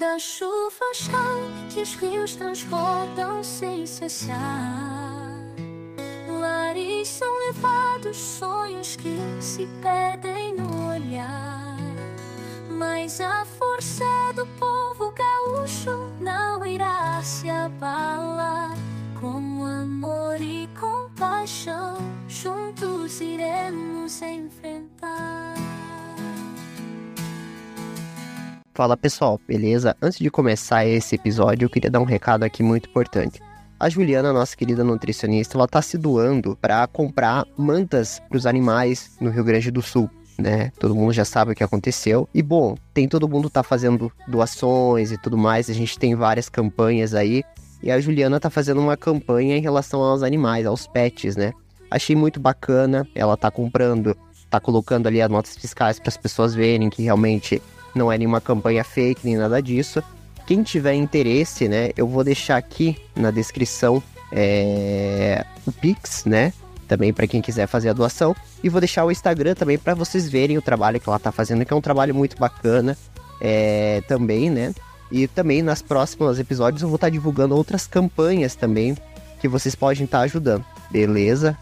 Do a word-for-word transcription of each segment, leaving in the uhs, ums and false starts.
da chuva cai e os rios transbordam sem cessar. Lares são levados, sonhos que se perdem no olhar. Mas a força do povo gaúcho não irá se abalar. Com amor e compaixão, juntos iremos enfrentar. Fala pessoal, beleza? Antes de começar esse episódio, eu queria dar um recado aqui muito importante. A Juliana, nossa querida nutricionista, ela tá se doando para comprar mantas para os animais no Rio Grande do Sul, né? Todo mundo já sabe o que aconteceu. E bom, tem todo mundo tá fazendo doações e tudo mais, a gente tem várias campanhas aí. E a Juliana tá fazendo uma campanha em relação aos animais, aos pets, né? Achei muito bacana, ela tá comprando, tá colocando ali as notas fiscais para as pessoas verem que realmente não é nenhuma campanha fake, nem nada disso. Quem tiver interesse, né, eu vou deixar aqui na descrição é, o Pix, né, também para quem quiser fazer a doação. E vou deixar o Instagram também para vocês verem o trabalho que ela tá fazendo, que é um trabalho muito bacana é, também, né. E também nas próximos episódios eu vou estar divulgando outras campanhas também que vocês podem estar ajudando, beleza?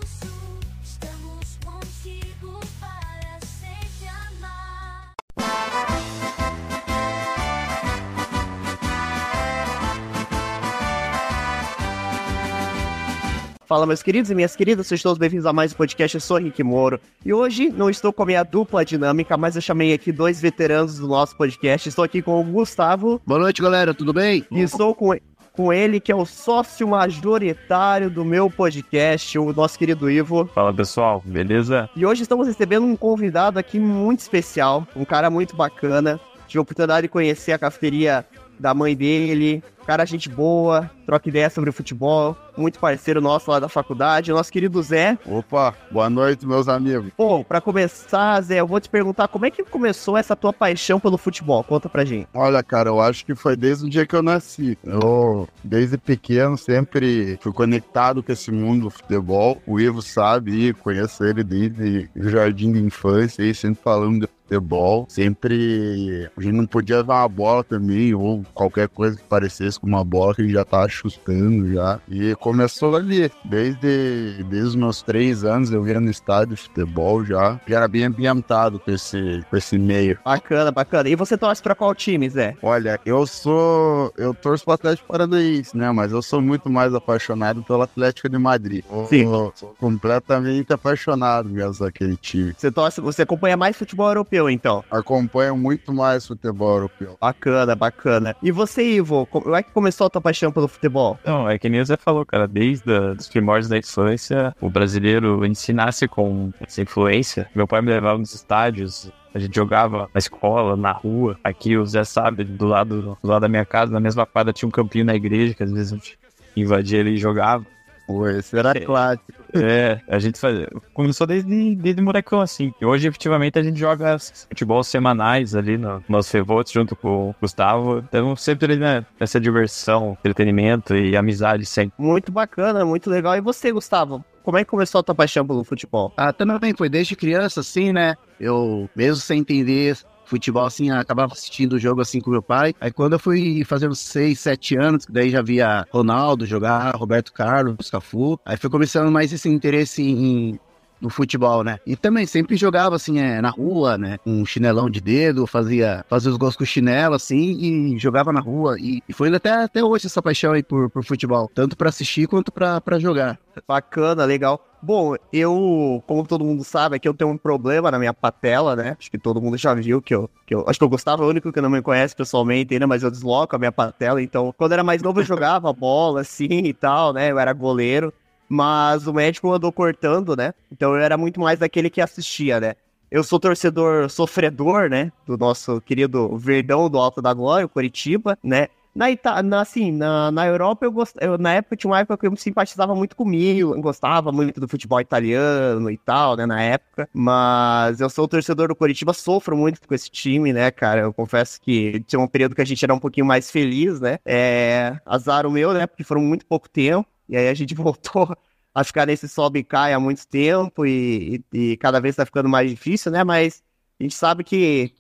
Fala, meus queridos e minhas queridas, sejam todos bem-vindos a mais um podcast. Eu sou Henrique Moro e hoje não estou com a minha dupla dinâmica, mas eu chamei aqui dois veteranos do nosso podcast. Estou aqui com o Gustavo. Boa noite, galera, tudo bem? E estou com, com ele, que é o sócio majoritário do meu podcast, o nosso querido Ivo. Fala, pessoal, beleza? E hoje estamos recebendo um convidado aqui muito especial, um cara muito bacana. Tive a oportunidade de conhecer a cafeteria da mãe dele, cara, gente boa, troca ideia sobre o futebol, muito parceiro nosso lá da faculdade, nosso querido Zé. Opa, boa noite, meus amigos. Pô, pra começar, Zé, eu vou te perguntar, como é que começou essa tua paixão pelo futebol? Conta pra gente. Olha, cara, eu acho que foi desde o dia que eu nasci. Eu, desde pequeno, sempre fui conectado com esse mundo do futebol. O Ivo sabe, e conheço ele desde o jardim de infância, aí, sempre falando de futebol. Sempre a gente não podia dar uma bola também, ou qualquer coisa que parecesse com uma bola que a gente já tava chutando já. E começou ali, desde, desde os meus três anos eu ia no estádio de futebol já. Já era bem ambientado com esse, com esse meio. Bacana, bacana. E você torce pra qual time, Zé? Olha, eu sou... eu torço pro Atlético Paranaense, né? Mas eu sou muito mais apaixonado pelo Atlético de Madrid. Sim. Eu sou completamente apaixonado mesmo daquele time. Você torce, você acompanha mais futebol europeu, então? Acompanho muito mais futebol europeu. Bacana, bacana. E você, Ivo, como é que começou a tua paixão pelo futebol? Não, é que nem o Zé falou, cara, desde a, os primórdios da infância, o brasileiro ensinasse com essa influência. Meu pai me levava nos estádios, a gente jogava na escola, na rua. Aqui o Zé sabe, do lado, do lado da minha casa, na mesma quadra tinha um campinho na igreja, que às vezes a gente invadia ali e jogava. Pô, esse era é, clássico. É, a gente fazia, começou desde, desde molecão, assim. E hoje, efetivamente, a gente joga futebol semanais ali no nosso Fevotes, junto com o Gustavo. Então, sempre, né, essa diversão, entretenimento e amizade sempre. Muito bacana, muito legal. E você, Gustavo? Como é que começou a tua paixão pelo futebol? Ah, também foi desde criança, assim, né? Eu, mesmo sem entender futebol, assim, acabava assistindo o jogo, assim, com meu pai. Aí quando eu fui fazendo seis, sete anos, daí já via Ronaldo jogar, Roberto Carlos, Cafu. Aí foi começando mais esse interesse em... no futebol, né? E também sempre jogava, assim, é, na rua, né? Um chinelão de dedo, fazia, fazia os gols com chinelo, assim, e jogava na rua. E, e foi até, até hoje essa paixão aí por, por futebol. Tanto pra assistir quanto pra, pra jogar. Bacana, legal. Bom, eu, como todo mundo sabe, aqui eu tenho um problema na minha patela, né? Acho que todo mundo já viu que eu... Que eu acho que eu Gustavo é o único que não me conhece pessoalmente ainda, mas eu desloco a minha patela. Então, quando eu era mais novo, eu jogava bola, assim, e tal, né? Eu era goleiro. Mas o médico andou cortando, né? Então eu era muito mais daquele que assistia, né? Eu sou torcedor sofredor, né? Do nosso querido Verdão do Alto da Glória, o Coritiba, né? Na, Ita- na, assim, na, na Europa, eu, gost... eu na época tinha uma época que eu simpatizava muito com o Milan, gostava muito do futebol italiano e tal, né, na época. Mas eu sou torcedor do Coritiba, sofro muito com esse time, né, cara? Eu confesso que tinha um período que a gente era um pouquinho mais feliz, né? É... Azar o meu, né? Porque foram muito pouco tempo. E aí a gente voltou a ficar nesse sobe e cai há muito tempo e, e, e cada vez tá ficando mais difícil, né? Mas a gente sabe que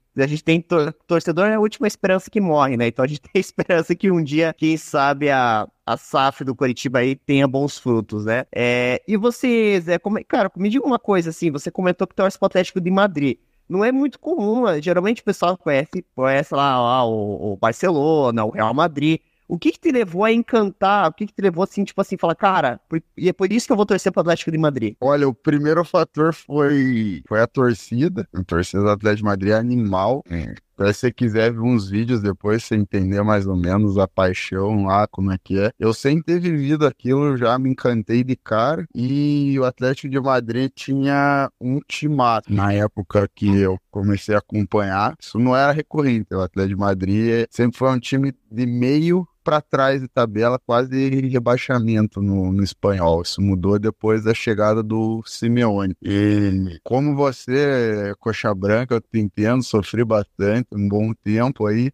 A gente tem tor- torcedor é a última esperança que morre, né? Então a gente tem esperança que um dia, quem sabe, a, a S A F do Coritiba aí tenha bons frutos, né? É, e você, Zé, como, é- cara, me diga uma coisa assim, você comentou que torce pro Atlético de Madrid. Não é muito comum, né? Geralmente o pessoal conhece, conhece lá, lá o, o Barcelona, o Real Madrid. O que que te levou a encantar? O que que te levou, assim, tipo assim, falar, cara, por- e é por isso que eu vou torcer pro Atlético de Madrid? Olha, o primeiro fator foi, foi a torcida. A torcida do Atlético de Madrid é animal. É. Se você quiser ver uns vídeos depois, você entender mais ou menos a paixão lá, como é que é. Eu sem ter vivido aquilo, já me encantei de cara. E o Atlético de Madrid tinha um timaço. Na época que eu comecei a acompanhar, isso não era recorrente. O Atlético de Madrid sempre foi um time de meio para trás de tabela, quase rebaixamento no, no espanhol. Isso mudou depois da chegada do Simeone. E como você, coxa branca, eu te entendo, sofri bastante, um bom tempo aí,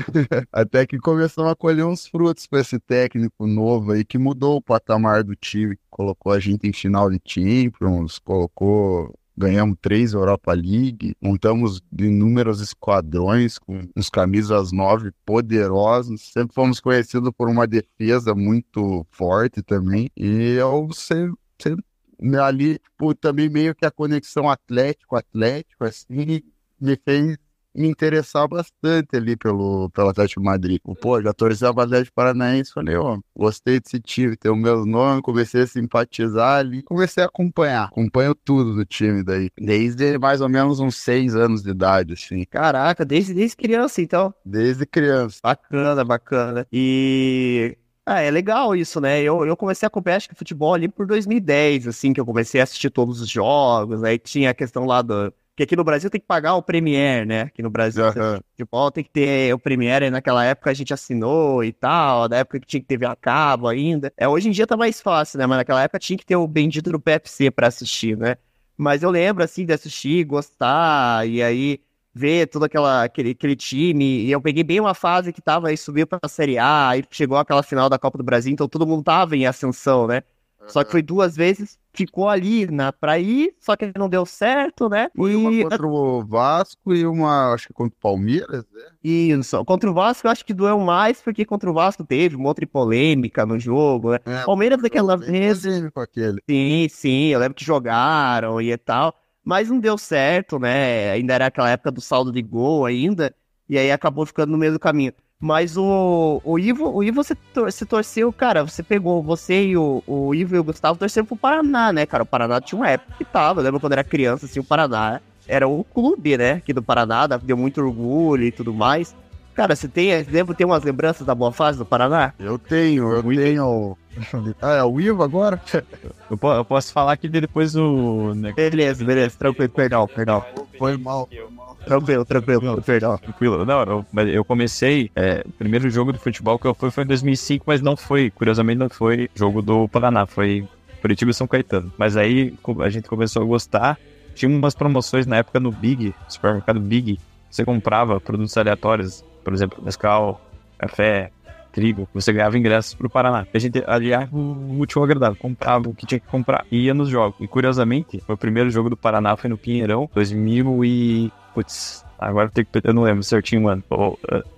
até que começamos a colher uns frutos com esse técnico novo aí, que mudou o patamar do time, colocou a gente em final de Champions, colocou... Ganhamos três Europa League, montamos inúmeros esquadrões com uns camisas nove poderosos. Sempre fomos conhecidos por uma defesa muito forte também. E eu sempre, sempre ali, tipo, também meio que a conexão Atlético-Atlético, assim, me fez me interessar bastante ali pelo, pelo Atlético de Madrid. Pô, já torci para o Atlético Paranaense, falei, ó, gostei desse time, tem o meu nome, comecei a simpatizar ali, comecei a acompanhar. Acompanho tudo do time daí, desde mais ou menos uns seis anos de idade, assim. Caraca, desde, desde criança, então. Desde criança. Bacana, bacana. E... Ah, é legal isso, né? Eu, eu comecei a acompanhar, acho que futebol ali por dois mil e dez, assim, que eu comecei a assistir todos os jogos, aí tinha a questão lá do... Porque aqui no Brasil tem que pagar o Premier, né? Aqui no Brasil, Uhum. futebol tem que ter o Premier, e naquela época a gente assinou e tal, na época que tinha que ter T V a cabo ainda. É, hoje em dia tá mais fácil, né? Mas naquela época tinha que ter o bendito do P F C pra assistir, né? Mas eu lembro, assim, de assistir, gostar, e aí ver todo aquela, aquele, aquele time, e eu peguei bem uma fase que tava aí, subiu pra Série A, aí chegou aquela final da Copa do Brasil, então todo mundo tava em ascensão, né? Só que foi duas vezes, ficou ali na, pra ir, só que não deu certo, né? Foi uma E contra o Vasco e uma, acho que contra o Palmeiras, né? isso, contra o Vasco eu acho que doeu mais, porque contra o Vasco teve uma outra polêmica no jogo, né? É, Palmeiras daquela bem vez, polêmico aquele. sim, sim, eu lembro que jogaram e tal, mas não deu certo, né? Ainda era aquela época do saldo de gol ainda, e aí acabou ficando no meio do caminho. Mas o, o Ivo, o Ivo você, tor você torceu, cara, você pegou, você e o, o Ivo e o Gustavo torceram pro Paraná, né, cara? O Paraná tinha uma época que tava, eu lembro quando era criança, assim, o Paraná era o clube, né, aqui do Paraná, deu muito orgulho e tudo mais. Cara, você tem, lembra, tem umas lembranças da boa fase do Paraná? Eu tenho, eu tenho... Ah, é o Ivo agora? Eu, po- eu posso falar que depois o... né, Beleza, beleza, tranquilo, perdão, perdão. Foi mal, foi mal. Tranquilo, tranquilo, perdão. Tranquilo. Não, eu, mas eu comecei. É, o primeiro jogo de futebol que eu fui foi em dois mil e cinco, mas não foi, curiosamente, não foi jogo do Paraná, foi Curitiba e São Caetano. Mas aí co- a gente começou a gostar. Tinha umas promoções na época no Big, supermercado Big. Você comprava produtos aleatórios, por exemplo, Nescau, café, trigo. Você ganhava ingressos pro Paraná. A gente aliava o útil ao agradável, comprava o que tinha que comprar e ia nos jogos. E curiosamente, o primeiro jogo do Paraná foi no Pinheirão, dois mil e... Putz, agora eu, tenho que... eu não lembro certinho, mano. O,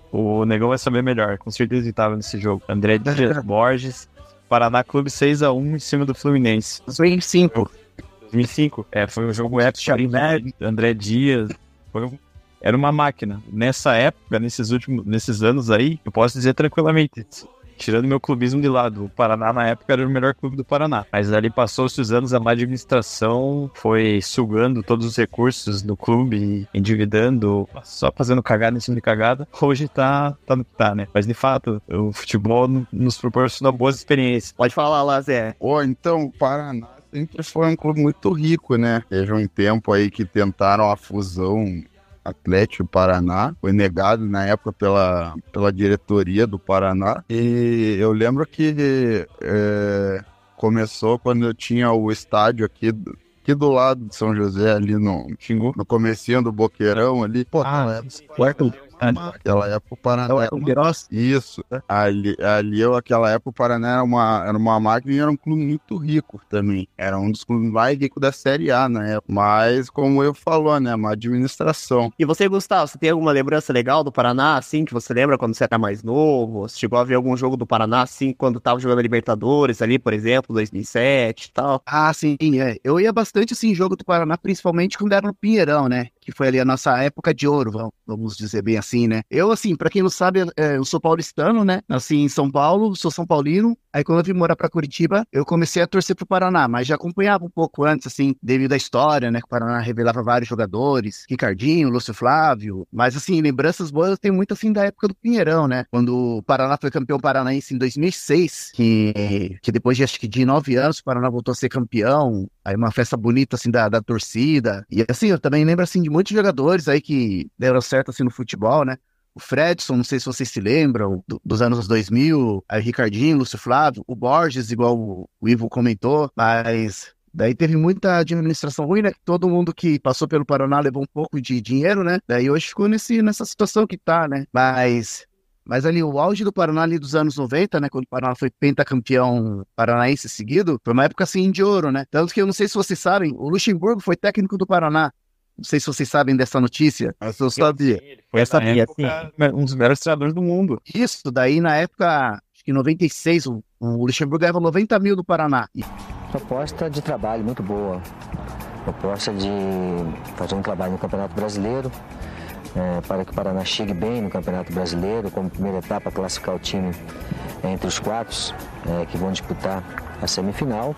o Negão vai saber melhor, com certeza ele tava nesse jogo. André Dias Borges, Paraná Clube seis a um em cima do Fluminense. dois mil e cinco. dois mil e cinco? É, foi um jogo épico. André Dias, foi um... era uma máquina. Nessa época, nesses últimos, nesses anos aí, eu posso dizer tranquilamente, tirando meu clubismo de lado, o Paraná na época era o melhor clube do Paraná. Mas ali passou-se os anos, a má administração foi sugando todos os recursos do clube, endividando, só fazendo cagada em cima de cagada. Hoje tá, tá no que tá, né? Mas de fato, o futebol nos proporciona boas experiências. Pode falar lá, Zé. Ô, então, o Paraná sempre foi um clube muito rico, né? Teve um tempo aí que tentaram a fusão Atlético Paraná, foi negado na época pela, pela diretoria do Paraná, e eu lembro que é, começou quando eu tinha o estádio aqui do, aqui do lado de São José, ali no, Xingu? no comecinho do Boqueirão ali. Pô, Ah, quarto, Aquela época o Paraná Então, é era o uma... Queiroz. Isso. Ali, ali eu, aquela época o Paraná era uma, era uma máquina e era um clube muito rico também. Era um dos clubes mais ricos da Série A na época. Mas, como eu falou, né? Uma administração. E você, Gustavo, você tem alguma lembrança legal do Paraná, assim, que você lembra quando você era mais novo? Você chegou a ver algum jogo do Paraná, assim, quando tava jogando a Libertadores ali, por exemplo, dois mil e sete e tal? Ah, sim, é. Eu ia bastante, assim, em jogo do Paraná, principalmente quando era no Pinheirão, né? Que foi ali a nossa época de ouro, vamos- vamos dizer bem assim, né? Eu, assim, pra quem não sabe, é, eu sou paulistano, né? Nasci em São Paulo, sou São Paulino. Aí quando eu vim morar pra Curitiba, eu comecei a torcer pro Paraná, mas já acompanhava um pouco antes, assim, devido à história, né? Que o Paraná revelava vários jogadores, Ricardinho, Lúcio Flávio. Mas, assim, lembranças boas eu tenho muito, assim, da época do Pinheirão, né? Quando o Paraná foi campeão paranaense em dois mil e seis, que, que depois de, acho que de nove anos, o Paraná voltou a ser campeão. Aí uma festa bonita, assim, da, da torcida. E, assim, eu também lembro, assim, de muitos jogadores aí que deram certo, assim, no futebol, né? O Fredson, não sei se vocês se lembram, do- dos anos dois mil, aí o Ricardinho, Lúcio Flávio, o Borges, igual o, o Ivo comentou, mas daí teve muita administração ruim, né? Todo mundo que passou pelo Paraná levou um pouco de dinheiro, né? Daí hoje ficou nesse, nessa situação que tá, né? Mas, mas ali o auge do Paraná ali dos anos noventa, né? Quando o Paraná foi pentacampeão paranaense seguido, foi uma época assim de ouro, né? Tanto que eu não sei se vocês sabem, o Luxemburgo foi técnico do Paraná. Não sei se vocês sabem dessa notícia. Mas eu sabia. Foi Eu sabia, época, um dos melhores treinadores do mundo. Isso, daí na época, acho que em noventa e seis, o, o Luxemburgo ganhava noventa mil do Paraná. E Proposta de trabalho muito boa. Proposta de fazer um trabalho no Campeonato Brasileiro, eh, para que o Paraná chegue bem no Campeonato Brasileiro, como primeira etapa, classificar o time entre os quatro eh, que vão disputar a semifinal.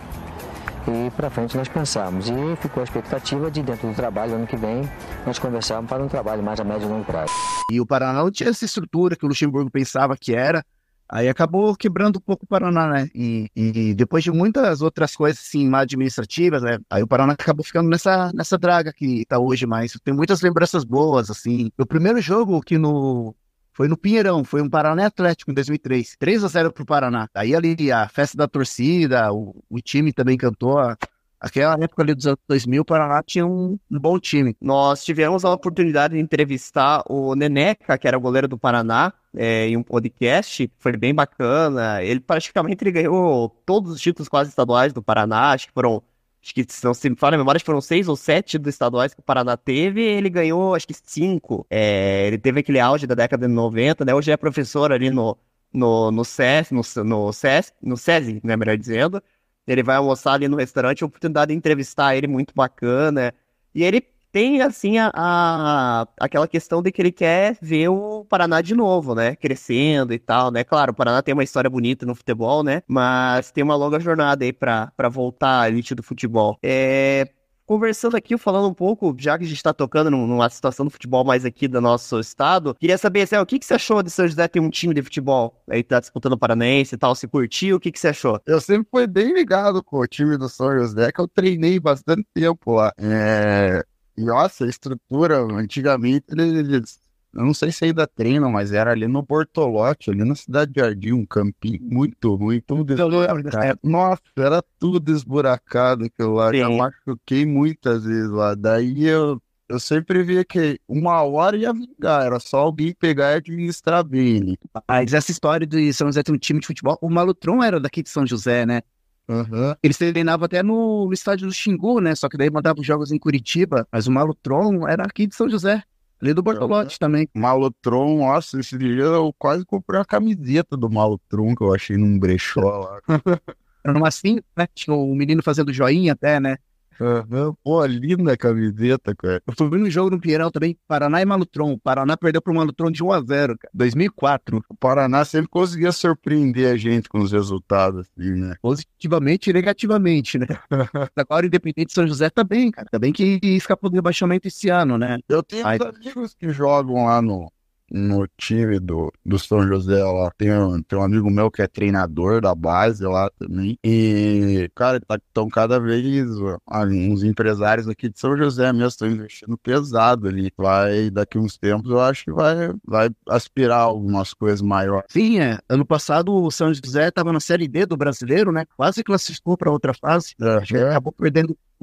E para frente nós pensamos. E ficou a expectativa de, dentro do trabalho, ano que vem, nós conversarmos para um trabalho mais a médio e longo prazo. E o Paraná não tinha essa estrutura que o Luxemburgo pensava que era. Aí acabou quebrando um pouco o Paraná, né? E, e depois de muitas outras coisas, assim, mais administrativas, né? Aí o Paraná acabou ficando nessa, nessa draga que tá hoje, mas tem muitas lembranças boas, assim. O primeiro jogo que no... Foi no Pinheirão, foi um Paraná Atlético em dois mil e três. três a zero pro Paraná. Aí ali a festa da torcida, o, o time também cantou. Aquela época ali dos anos dois mil, o Paraná tinha um, um bom time. Nós tivemos a oportunidade de entrevistar o Neneca, que era o goleiro do Paraná, é, em um podcast, foi bem bacana. Ele praticamente ele ganhou todos os títulos quase estaduais do Paraná, acho que foram, acho que se não se me falha a memória, acho que foram seis ou sete dos estaduais que o Paraná teve, ele ganhou acho que cinco. É, ele teve aquele auge da década de noventa, né? Hoje é professor ali no, no, no SES, no, no SES, no SESI, né, melhor dizendo. Ele vai almoçar ali no restaurante, a oportunidade de entrevistar ele, muito bacana. E ele tem, assim, a, a- aquela questão de que ele quer ver o Paraná de novo, né? Crescendo e tal, né? Claro, o Paraná tem uma história bonita no futebol, né? Mas tem uma longa jornada aí pra, pra voltar à elite do futebol. É... Conversando aqui, falando um pouco, já que a gente tá tocando num- numa situação do futebol mais aqui do nosso estado, queria saber, Zé, o que que você achou de São José ter um time de futebol? Aí tá disputando o Paranaense e tal, se curtiu, o que que você achou? Eu sempre fui bem ligado com o time do São José, que eu treinei bastante tempo lá. É... e, Nossa, a estrutura, antigamente, eles, eu não sei se ainda treinam, mas era ali no Bortolotti, ali na Cidade de Jardim, um campinho muito ruim, tudo esburacado. Nossa, era tudo esburacado aquilo lá, já Sim. machuquei muitas vezes lá. Daí eu, eu sempre via que uma hora ia vingar, era só alguém pegar e administrar bem, né? Mas essa história de São José ter um time de futebol, o Malutron era daqui de São José, né? Aham. Eles treinavam até no, no estádio do Xingu, né? Só que daí mandavam os jogos em Curitiba. Mas o Malutron era aqui de São José, ali do Bortolotti também. Malutron, nossa, esse dia eu quase comprei uma camiseta do Malutron que eu achei num brechó lá. Era uma assim, né? Tinha o menino fazendo joinha até, né? Aham. Pô, linda a camiseta, cara. Eu fui ver um jogo no Pinheirão também, Paraná e Malutron. O Paraná perdeu pro Malutron de um a zero, cara. dois mil e quatro. O Paraná sempre conseguia surpreender a gente com os resultados, assim, né? Positivamente e negativamente, né? Agora o Independente de São José tá bem, cara. Tá bem que escapou do rebaixamento esse ano, né? Eu tenho Ai. uns amigos que jogam lá no, no time do, do São José lá. Tem, um- tem um amigo meu que é treinador da base lá também. E, cara, estão cada vez ó, uns empresários aqui de São José mesmo estão investindo pesado ali. Vai, daqui uns tempos, eu acho que vai, vai aspirar algumas coisas maiores. Sim, é. Ano passado o São José tava na Série D do Brasileiro, né? Quase classificou para outra fase. Acho que Aham. acabou perdendo o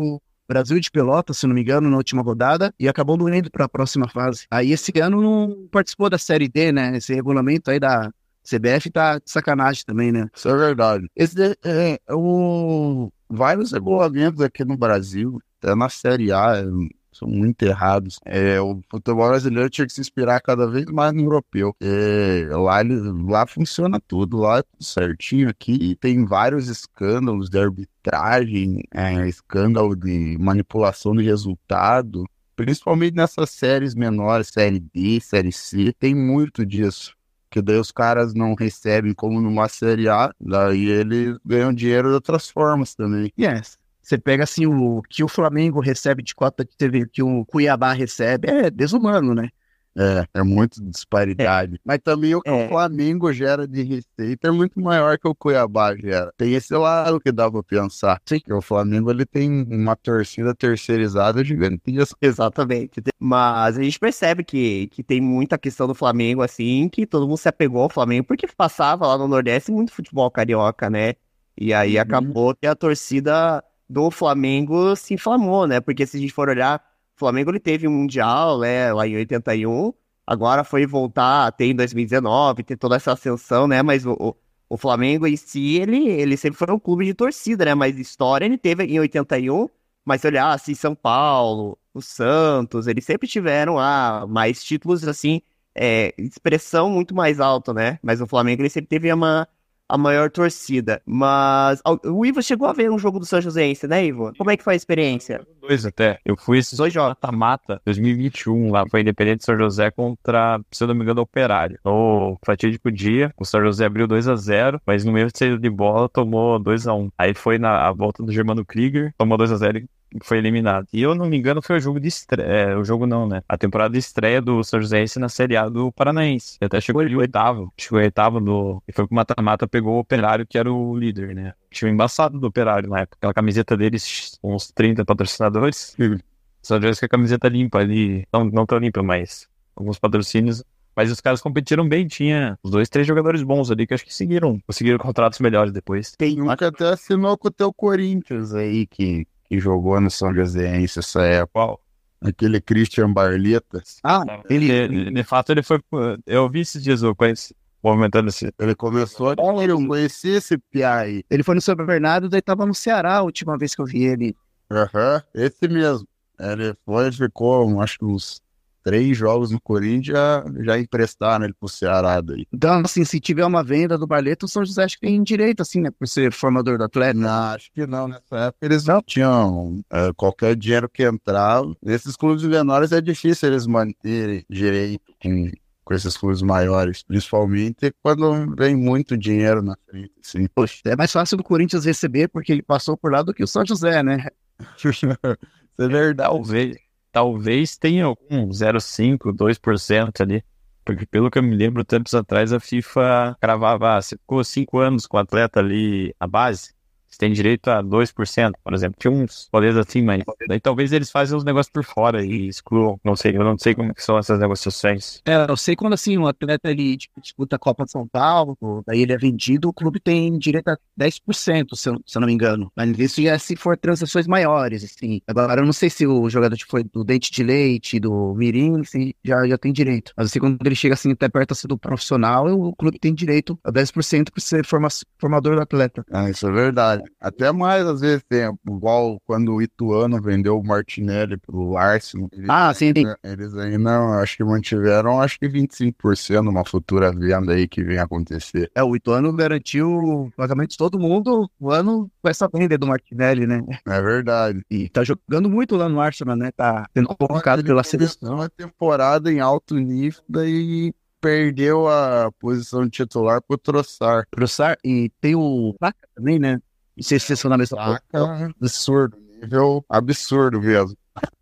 Brasil de Pelotas, se não me engano, na última rodada, e acabou não indo para a próxima fase. Aí esse ano não participou da Série D, né? Esse regulamento aí da C B F tá de sacanagem também, né? Isso é verdade. Esse é, é o... vários regulamentos aqui no Brasil, até na Série A, é, são muito errados. É, o futebol brasileiro tinha que se inspirar cada vez mais no europeu. É, lá, ele- lá funciona tudo, lá é tudo certinho. Aqui tem vários escândalos de arbitragem, é, escândalo de manipulação de resultado. Principalmente nessas séries menores, Série D, Série C, tem muito disso. Que daí os caras não recebem como numa Série A, daí eles ganham dinheiro de outras formas também. Yes. Você pega assim o que o Flamengo recebe de cota de T V, que o Cuiabá recebe, é desumano, né? É, é muito disparidade. Mas também o que É. o Flamengo gera de receita é muito maior que o Cuiabá gera. Tem esse lado que dá pra pensar. Sim. Que o Flamengo ele tem uma torcida terceirizada gigantesca. Exatamente. Mas a gente percebe que, que tem muita questão do Flamengo, assim, que todo mundo se apegou ao Flamengo, porque passava lá no Nordeste muito futebol carioca, né? E aí Uhum. acabou que a torcida do Flamengo se inflamou, né? Porque se a gente for olhar, o Flamengo ele teve um Mundial, né, lá em oitenta e um, agora foi voltar a ter em dois mil e dezenove, ter toda essa ascensão, né? Mas o, o, o Flamengo em si, ele, ele sempre foi um clube de torcida, né? Mas história ele teve em oitenta e um, mas se olhar assim, São Paulo, o Santos, eles sempre tiveram ah, mais títulos, assim, é, expressão muito mais alta, né? Mas o Flamengo ele sempre teve uma, a maior torcida. Mas ó, o Ivo chegou a ver um jogo do São Joséense, né, Ivo? Como é que foi a experiência? Dois até. Eu fui esses dois jogos mata-mata dois mil e vinte e um, lá foi Independente de São José contra, se eu não me engano, o Operário. No fatídico dia, o São José abriu dois a zero, mas no meio de saída de bola tomou dois a um. Aí foi na a volta do Germano Krieger, tomou dois a zero e foi eliminado. E eu não me engano, foi o jogo de estreia. É, o jogo não, né? A temporada de estreia do São Joséense na Série A do Paranaense. Ele até chegou em oitavo. Chegou em oitavo do. E foi pro mata-mata, pegou o Operário, que era o líder, né? Tinha um embaçado do Operário na época. Aquela camiseta deles, uns trinta patrocinadores. Só Joséense com a camiseta limpa ali. Não, não tão limpa, mas alguns patrocínios. Mas os caras competiram bem, tinha os dois, três jogadores bons ali que acho que seguiram, conseguiram contratos melhores depois. Tem um que até assinou com o teu Corinthians aí, que, que jogou no São Joséense essa época. Qual? Aquele Christian Barleta. Ah, ele, De, de fato, ele foi. Eu vi esses dias o Corinthians movimentando esse. Ele começou a oh, eu conheci esse piá aí. ele foi no São Bernardo, daí tava no Ceará a última vez que eu vi ele. Aham, esse mesmo. Ele foi, ficou, acho que uns três jogos no Corinthians, já, já emprestaram ele pro Ceará daí. Então, assim, se tiver uma venda do Barleto, o São José acho que tem direito, assim, né? Por ser formador do atleta. Não, acho que não. Nessa época eles não tinham é, qualquer dinheiro que entrava. Nesses clubes menores é difícil eles manterem direito com, com esses clubes maiores. Principalmente quando vem muito dinheiro na frente, assim. Poxa, é mais fácil do Corinthians receber porque ele passou por lá do que o São José, né? Isso é verdade. Talvez, talvez tenha algum zero vírgula cinco, dois por cento ali. Porque pelo que eu me lembro, tempos atrás a FIFA cravava, ah, você ficou cinco anos com o atleta ali na base, você tem direito a dois por cento, por exemplo. Tinha uns poderes assim, mas daí talvez eles fazem os negócios por fora e excluam. Não sei, eu não sei como que são essas negociações. É, eu sei quando, assim, o atleta, ele tipo, disputa a Copa de São Paulo, daí ele é vendido, o clube tem direito a dez por cento, se eu, se eu não me engano. Mas isso é se for transações maiores, assim. Agora, eu não sei se o jogador que foi do Dente de Leite, do Mirim, se já, já tem direito. Mas, assim, quando ele chega, assim, até perto assim, do profissional, o clube tem direito a dez por cento por ser forma, formador do atleta. Ah, isso é verdade. Até mais, às vezes, tem, igual quando o Ituano vendeu o Martinelli pro Arsenal. Eles, Ah, sim, sim. Eles ainda, acho que mantiveram, acho que vinte e cinco por cento uma futura venda aí que vem acontecer. É, o Ituano garantiu o pagamento de todo mundo o ano com essa venda do Martinelli, né? É verdade. E tá jogando muito lá no Arsenal, né? Tá sendo convocado Ele pela começou seleção. uma temporada em alto nível, daí perdeu a posição de titular pro Trossard. Trossard, e tem o Saka também, né? Não sei se vocês são na mesma Saca, absurdo, nível absurdo mesmo.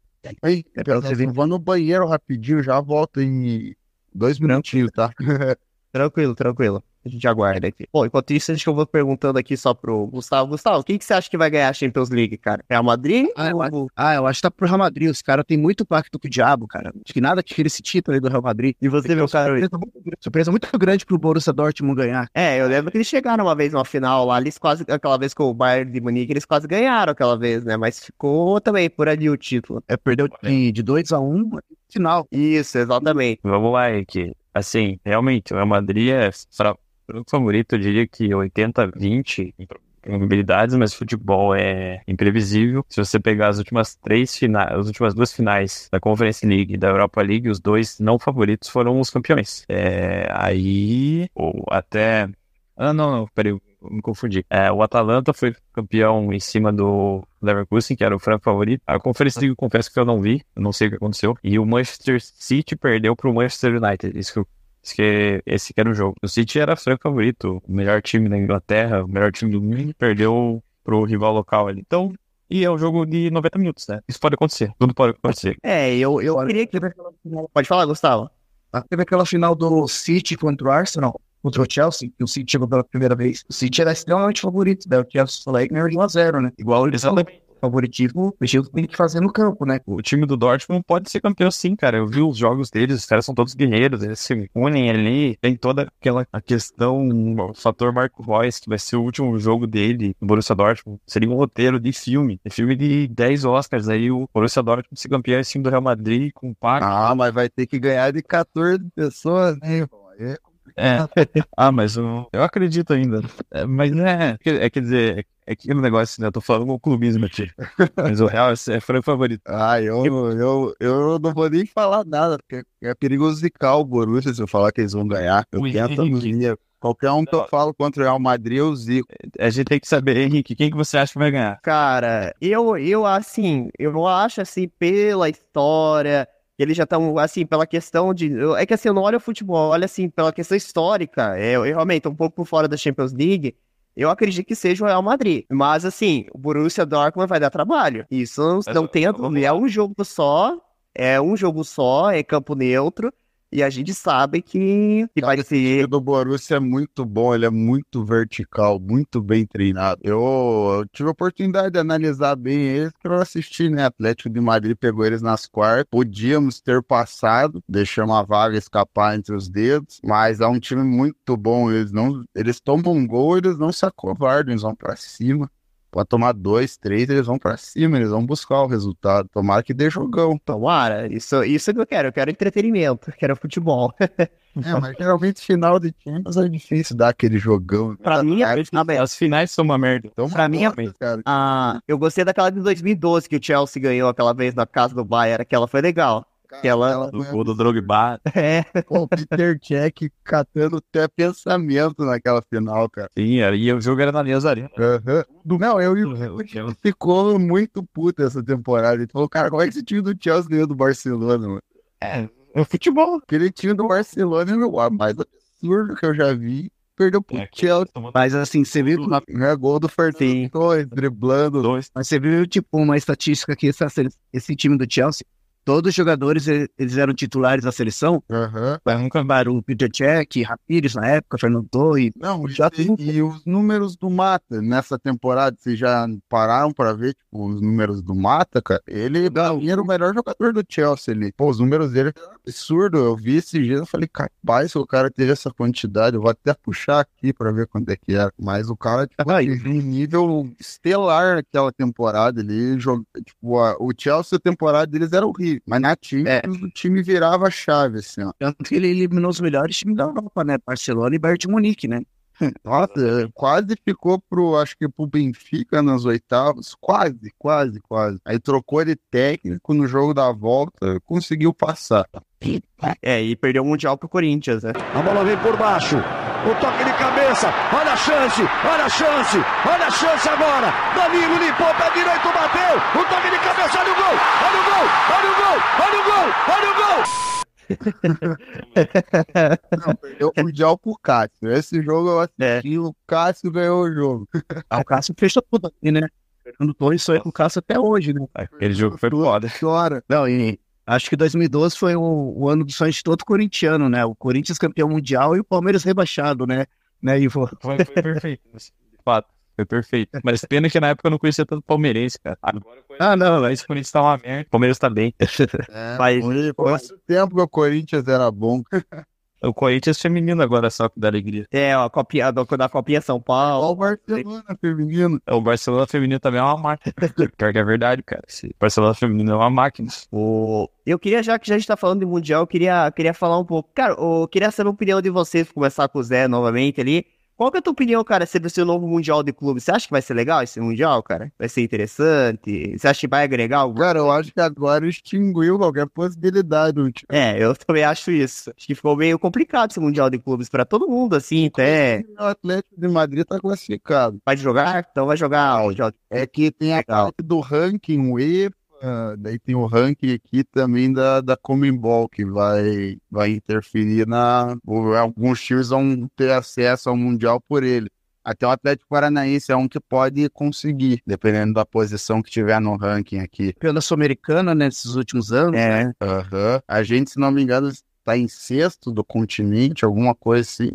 Aí, É pra você ver. eu vou no banheiro rapidinho, já volto em dois minutinhos, tá? Tranquilo, tranquilo. A gente aguarda aqui. Bom, enquanto isso, acho que eu vou perguntando aqui só pro Gustavo. Gustavo, quem que você acha que vai ganhar a Champions League, cara? Real Madrid? Ah, eu, ou... acho, ah, eu acho que tá pro Real Madrid. Os caras têm muito pacto com o diabo, cara. Acho que nada que tira esse título aí do Real Madrid. E você, meu cara? Surpresa muito, surpresa muito grande pro Borussia Dortmund ganhar. É, eu lembro que eles chegaram uma vez numa final lá, eles quase, aquela vez com o Bayern de Munique, eles quase ganharam aquela vez, né? Mas ficou também por ali o título. É, perdeu de dois a um no final. Isso, exatamente. Vamos lá, Henrique. Assim, realmente, o Real Madrid é fra- franco favorito, eu diria que oitenta a vinte em probabilidades, mas futebol é imprevisível. Se você pegar as últimas três finais, as últimas duas finais da Conference League e da Europa League, os dois não favoritos foram os campeões. É, aí, ou até... Ah, não, não, peraí, eu me confundi. É, o Atalanta foi campeão em cima do Leverkusen, que era o franco favorito. A Conference League, eu confesso que eu não vi, eu não sei o que aconteceu. E o Manchester City perdeu pro Manchester United, isso que eu Esse que, esse que era o jogo. O City era franco favorito, o melhor time da Inglaterra, o melhor time do mundo, perdeu pro rival local ali. Então, e é um jogo de noventa minutos, né? Isso pode acontecer, tudo pode acontecer. É, eu, eu queria que... Pode falar, Gustavo. Ah, teve aquela final do City contra o Arsenal, contra o Chelsea, que o City chegou pela primeira vez. O City era extremamente favorito, daí o Chelsea falou aí que ganhou de um a zero, né? Igual eles falam. Favoritismo, o Gil tem que fazer no campo, né? O time do Dortmund pode ser campeão sim, cara. Eu vi os jogos deles, os caras são todos guerreiros, eles se unem ali. Tem toda aquela a questão, o fator Marco Reus, que vai ser o último jogo dele no Borussia Dortmund. Seria um roteiro de filme, de filme de dez Oscars. Aí o Borussia Dortmund se campeão em cima do Real Madrid com um pacto. Ah, mas vai ter que ganhar de quatorze pessoas, né, irmão? É. É. Ah, mas eu, eu acredito ainda. É, mas não é, é. Quer dizer, é, é aquele negócio, né? Eu tô falando com o clubismo aqui. Mas o Real é, é franco favorito. Ah, eu, eu, eu não vou nem falar nada, porque é perigoso zicar o Borussia se eu falar que eles vão ganhar. Eu Ui, tento Henrique. minha. Qualquer um que eu falo contra o Real Madrid, eu zico. A gente tem que saber, Henrique, quem que você acha que vai ganhar? Cara, eu, eu assim, eu acho assim, pela história, que eles já estão, assim, pela questão de... eu- É que assim, eu não olho o futebol, olha assim, pela questão histórica, é, eu, eu realmente tô um pouco por fora da Champions League, eu acredito que seja o Real Madrid. Mas assim, o Borussia Dortmund vai dar trabalho. Isso não, Mas não eu- tem... vamos É lá. um jogo só, é um jogo só, é campo neutro, e a gente sabe que, que vai O ser... time do Borussia é muito bom, ele é muito vertical, muito bem treinado. Eu, eu tive a oportunidade de analisar bem eles para eu assistir, né? Atlético de Madrid pegou eles nas quartas. Podíamos ter passado, deixamos a vaga escapar entre os dedos, mas é um time muito bom. Eles não, eles tomam um gol, eles não se acovardam, eles vão para cima. Pode tomar dois, três, eles vão pra cima, eles vão buscar o resultado. Tomara que dê jogão. Tomara, isso, isso que eu quero, eu quero entretenimento, eu quero futebol. É, mas geralmente final de Champions é difícil dar aquele jogão. Pra mim, é, ah, bem, As finais são uma merda. então, pra mim, nossa, cara. ah, eu gostei daquela de dois mil e doze que o Chelsea ganhou aquela vez na casa do Bayern, aquela foi legal. Aquela- Ela Do foi- gol do Drogba. É, Pô, o Peter Cech catando até pensamento naquela final, cara. Sim, era- e o jogo era na Allianz Arena. Aham. Não, eu e o O Chelsea. ficou muito puto essa temporada. Ele falou, cara, como é que esse time do Chelsea ganhou do Barcelona, mano? É, é futebol. Aquele time do Barcelona é o mais absurdo que eu já vi. Perdeu pro É, que- Chelsea. Mas assim, você viu, uma- É gol do Fernando Torres, driblando. Dois. mas você viu tipo uma estatística que essa sele- esse time do Chelsea, todos os jogadores e- eles eram titulares da seleção. Aham. Mas nunca Claro, o Peter Cech, Rapires na época, Fernando Torres. Não, e, Já tem- e os números do Mata nessa temporada, vocês já pararam pra ver tipo, os números do Mata, cara? Ele pra mim, era o melhor jogador do Chelsea ali. Pô, os números dele eram absurdos. Eu vi esses dias, eu falei, capaz, se o cara teve essa quantidade, eu vou até puxar aqui pra ver quanto é que era. Mas o cara, tipo, Ah, teve um nível estelar naquela temporada. Ele jogou, tipo, a- o Chelsea, a temporada deles era horrível. Mas na Champions, É. o time virava a chave, assim, ó. Tanto que ele eliminou os melhores times da Europa, né? Barcelona e Bayern de Munique, né? Nossa, quase ficou pro, acho que pro Benfica nas oitavas, quase, quase, quase. Aí trocou de técnico no jogo da volta, conseguiu passar. é, e perdeu o Mundial pro Corinthians, né? A bola vem por baixo. O toque de cabeça. Olha a chance. Olha a chance. Olha a chance agora. Danilo limpou, pé direito, bateu. O toque de cabeça. Olha o gol. Olha o gol. Olha o gol. Olha o gol. Olha o gol. Não, perdeu o Mundial pro Cássio. Esse jogo eu assisti, o Cássio ganhou o jogo. Ah, o Cássio fechou tudo aqui, né? Fernando Torres sonha com o Cássio até hoje, né? Aquele jogo foi foda. Chora. Não, e acho que dois mil e doze foi o, o ano do sonho de todo corintiano, né? O Corinthians campeão mundial e o Palmeiras rebaixado, né? né, Ivo? Foi, foi perfeito, assim, de fato. Foi perfeito. Mas pena que na época eu não conhecia tanto palmeirense, cara. Agora eu conheço. Ah, não, Mas o Corinthians tá uma merda. O Palmeiras tá bem. É, Mas- foi, foi esse tempo que o Corinthians era bom. O Corinthians feminino agora só que dá alegria. É, ó, a copinha, da, da Copinha São Olha Paulo. o Barcelona feminino. O Barcelona feminino também é uma máquina. Pior que é verdade, cara. Esse Barcelona feminino é uma máquina. O... Eu queria, já que já a gente tá falando de Mundial, eu queria, queria falar um pouco. Cara, eu queria saber a opinião de vocês, vou começar com o Zé novamente ali. Qual que é a tua opinião, cara, sobre esse novo Mundial de clube? Você acha que vai ser legal esse Mundial, cara? Vai ser interessante? Você acha que vai agregar algo? Cara, eu acho que agora extinguiu qualquer possibilidade. do time. É, eu também acho isso. Acho que ficou meio complicado esse Mundial de clubes pra todo mundo, assim, até... O Atlético de Madrid tá classificado. Vai jogar? Então vai jogar o jogo. É que tem a Legal. parte do ranking UEFA, daí tem o ranking aqui também da, da Conmebol, que vai, vai interferir na... Alguns times vão ter acesso ao Mundial por ele. Até o Atlético Paranaense é um que pode conseguir, dependendo da posição que tiver no ranking aqui. Pela Sul-Americana, né, nesses últimos anos. É, Aham. A gente, se não me engano, está em sexto do continente, alguma coisa assim.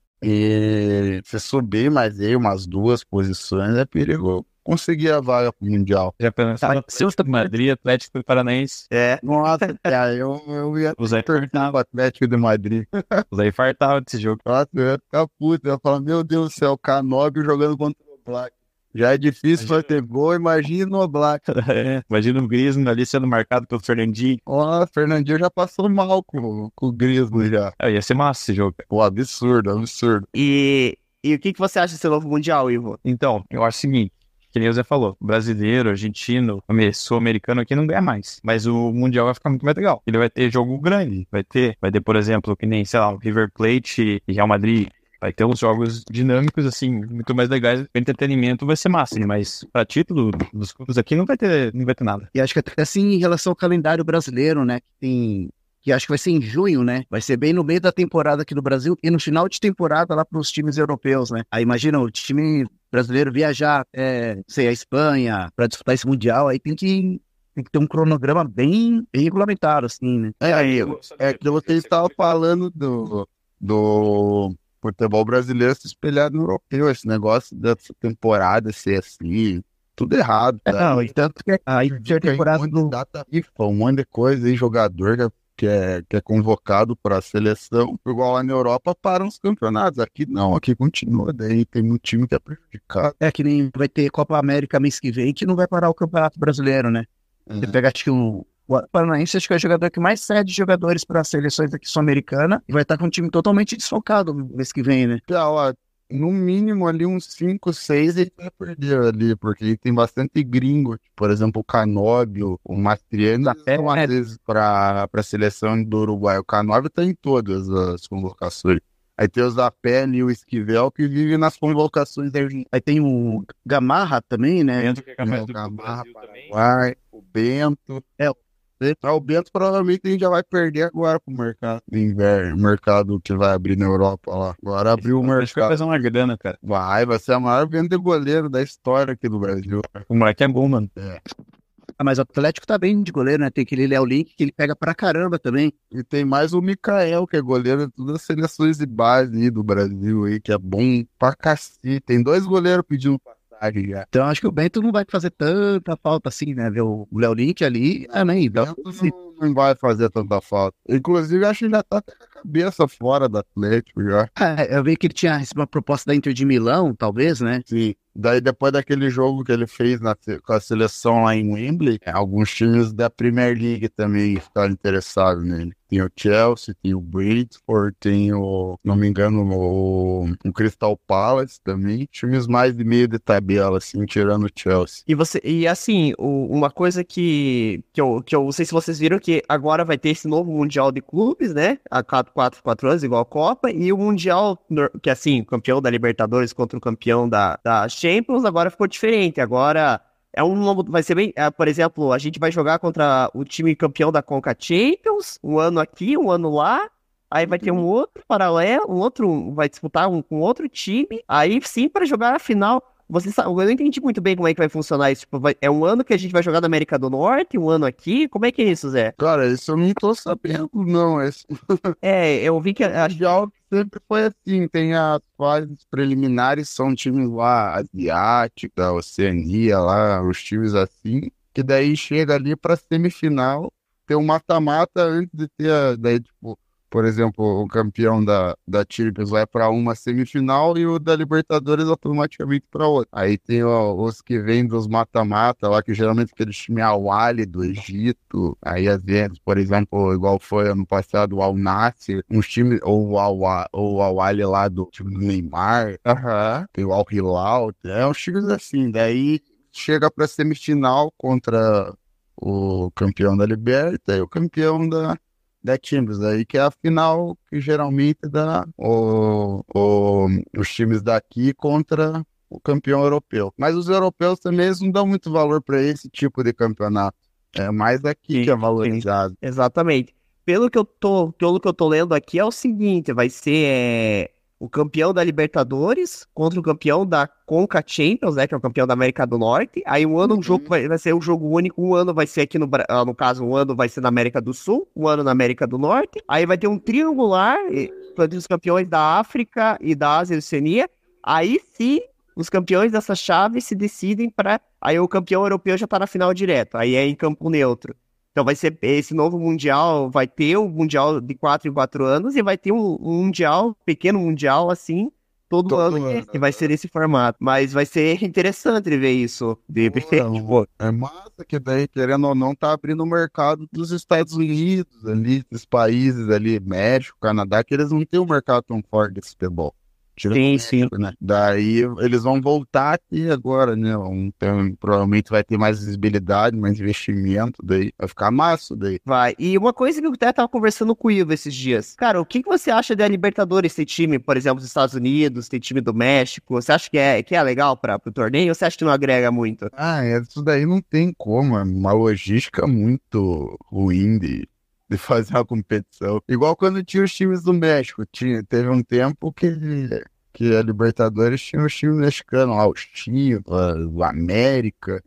E se subir mais aí umas duas posições, é perigoso conseguir a vaga pro Mundial. Já pensou no Atlético de Madrid, Atlético Paranaense. é. Nossa, cara, eu, eu ia O Zé tornar o Atlético de Madrid. O Zé infartava desse jogo. Nossa, eu ia ficar puto. Eu ia falar, meu Deus do céu, Canóbio jogando contra o Black. Já é difícil Imagina. fazer gol, imagina o Black. É, imagina o Griezmann ali sendo marcado pelo Fernandinho. Ó, o Fernandinho já passou mal com, com o Griezmann já. É, ia ser massa esse jogo. Pô, absurdo, absurdo. E, e o que, que você acha desse novo Mundial, Ivo? Então, eu acho o seguinte, que nem o Zé falou, brasileiro, argentino, sul-americano aqui não ganha mais. Mas o Mundial vai ficar muito mais legal. Ele vai ter jogo grande, vai ter, vai ter, por exemplo, que nem, sei lá, o River Plate e Real Madrid. Vai ter uns jogos dinâmicos, assim, muito mais legais. O entretenimento vai ser massa, mas pra título dos clubes aqui não vai ter, não vai ter nada. E acho que até assim, em relação ao calendário brasileiro, né, que tem... que acho que vai ser em junho, né? Vai ser bem no meio da temporada aqui no Brasil e no final de temporada lá para os times europeus, né? Aí imagina o time brasileiro viajar, é, sei, a Espanha para disputar esse Mundial, aí tem que, tem que ter um cronograma bem, bem regulamentado, assim, né? É, aí, é aquilo que a gente tava falando do, do futebol brasileiro se espelhar no europeu, esse negócio dessa temporada ser assim, tudo errado. É, tá? não, e tanto que aí tinha a Tem um temporada monte do... de data FIFA, um monte de coisa aí, jogador que, que, é, que é convocado para a seleção, igual lá na Europa, param os campeonatos. Aqui não, aqui continua, daí tem muito time que é prejudicado. É que nem vai ter Copa América mês que vem, que não vai parar o Campeonato Brasileiro, né? Você pega, acho que o, o Paranaense, acho que é o jogador que mais cede jogadores para as seleções aqui sul-americana e vai estar com um time totalmente desfocado mês que vem, né? Já, ó, no mínimo ali uns cinco, seis ele vai perder ali, porque tem bastante gringo, tipo, por exemplo, o Canóbio, o Mastriani, Da Pé, são às né? vezes para a seleção do Uruguai. O Canóbio tá em todas as convocações. Aí tem os da Pele e o Esquivel que vivem nas convocações da Argentina. Aí tem o Gamarra também, né? Dentro que é capaz O do Gamarra, Brasil também. Paraguai, o Bento. É, o Ah, o Bento provavelmente a gente já vai perder agora pro mercado de inverno, mercado que vai abrir na Europa lá. Agora abriu o Acho que vai mercado. fazer uma grana, cara. Vai, vai ser a maior venda de goleiro da história aqui do Brasil. O moleque é bom, mano. Ah, mas o Atlético tá bem de goleiro, né? Tem aquele Léo Link que ele pega pra caramba também. E tem mais o Mikael, que é goleiro de todas as seleções de base aí do Brasil aí, que é bom pra cacete. Tem dois goleiros pedindo passagem já. Então acho que o Bento não vai fazer tanta falta assim, né? Ver o Léo Link ali, ah, nem. O Bento não, não vai fazer tanta falta. Inclusive, acho que já tá até com a cabeça fora do Atlético já. Ah, eu vi que ele tinha recebido uma proposta da Inter de Milão, talvez, né? Sim. Daí, depois daquele jogo que ele fez na, com a seleção lá em Wembley, alguns times da Premier League também ficaram interessados nele. Tem o Chelsea, tem o Brentford, tem o, não me engano, o, o Crystal Palace também. Times mais de meio de tabela, assim, tirando o Chelsea. E você, e assim, o- uma coisa que, que, eu, que eu não sei se vocês viram, que agora vai ter esse novo Mundial de Clubes, né? A cada quatro, quatro anos, igual a Copa, e o Mundial, nor- que assim, o campeão da Libertadores contra o campeão da, da Champions, agora ficou diferente. Agora é um novo, vai ser bem, é, por exemplo, a gente vai jogar contra o time campeão da Conca Champions, um ano aqui, um ano lá. Aí vai ter um outro paralelo, um outro, vai disputar um, com outro time, aí sim para jogar a final. você sabe, eu não entendi muito bem como é que vai funcionar isso. Tipo, vai- é um ano que a gente vai jogar na América do Norte, um ano aqui? Como é que é isso, Zé? Cara, isso eu não tô sabendo, não. Esse É, eu vi que a, mundial sempre foi assim. Tem as fases preliminares, são times lá asiáticos, da Oceania, lá, os times assim, que daí chega ali pra semifinal, tem um mata-mata antes de ter, a- daí, tipo, por exemplo, o campeão da, da Champions vai para uma semifinal e o da Libertadores automaticamente para outra. Aí tem ó, os que vêm dos mata-mata lá, que geralmente aquele time Al-Ahly do Egito. Aí às vezes, por exemplo, igual foi ano passado o Al-Nassr, uns times, ou o Al- ou o Al-Ahly lá do time do Neymar. Aham. Tem o Al-Hilal, é uns times assim. Daí chega para semifinal contra o campeão da Liberta e o campeão da da Champions, aí que é a final que geralmente dá o, o- os times daqui contra o campeão europeu. Mas os europeus também eles não dão muito valor para esse tipo de campeonato. É mais aqui Sim, que é sim. valorizado. Exatamente. Pelo que eu tô, pelo que eu tô lendo aqui é o seguinte, vai ser é, o campeão da Libertadores contra o campeão da Conca Champions, né, que é o campeão da América do Norte. Aí um ano um Uhum. jogo vai, vai ser um jogo único, um ano vai ser aqui no, Bra- ah, no caso, um ano vai ser na América do Sul, um ano na América do Norte. Aí vai ter um triangular eh, entre os campeões da África e da Ásia e Oceania. Aí sim, os campeões dessa chave se decidem para, aí o campeão europeu já tá na final direto. Aí é em campo neutro. Então vai ser esse novo Mundial, vai ter o Mundial de quatro em quatro anos e vai ter um, um Mundial, pequeno Mundial, assim, todo, Todo ano, ano. que vai ser desse formato. Mas vai ser interessante de ver isso. De... Pô, é massa que daí, querendo ou não, tá abrindo o mercado dos Estados Unidos ali, dos países ali, México, Canadá, que eles não têm um mercado tão forte desse futebol. Tira do Sim, México, né? Daí eles vão voltar aqui agora, né? Um, tem- provavelmente vai ter mais visibilidade, mais investimento, daí vai ficar massa daí. Vai. E uma coisa que eu até tava conversando com o Ivo esses dias. Cara, o que, que você acha da Libertadores ter time, por exemplo, dos Estados Unidos, tem time do México? Você acha que é, que é legal para o torneio ou você acha que não agrega muito? Ah, é, isso daí não tem como, é uma logística muito ruim de, de fazer a competição. Igual quando tinha os times do México, tinha, teve um tempo que, que a Libertadores tinha os times mexicanos lá, os Chivas, o América,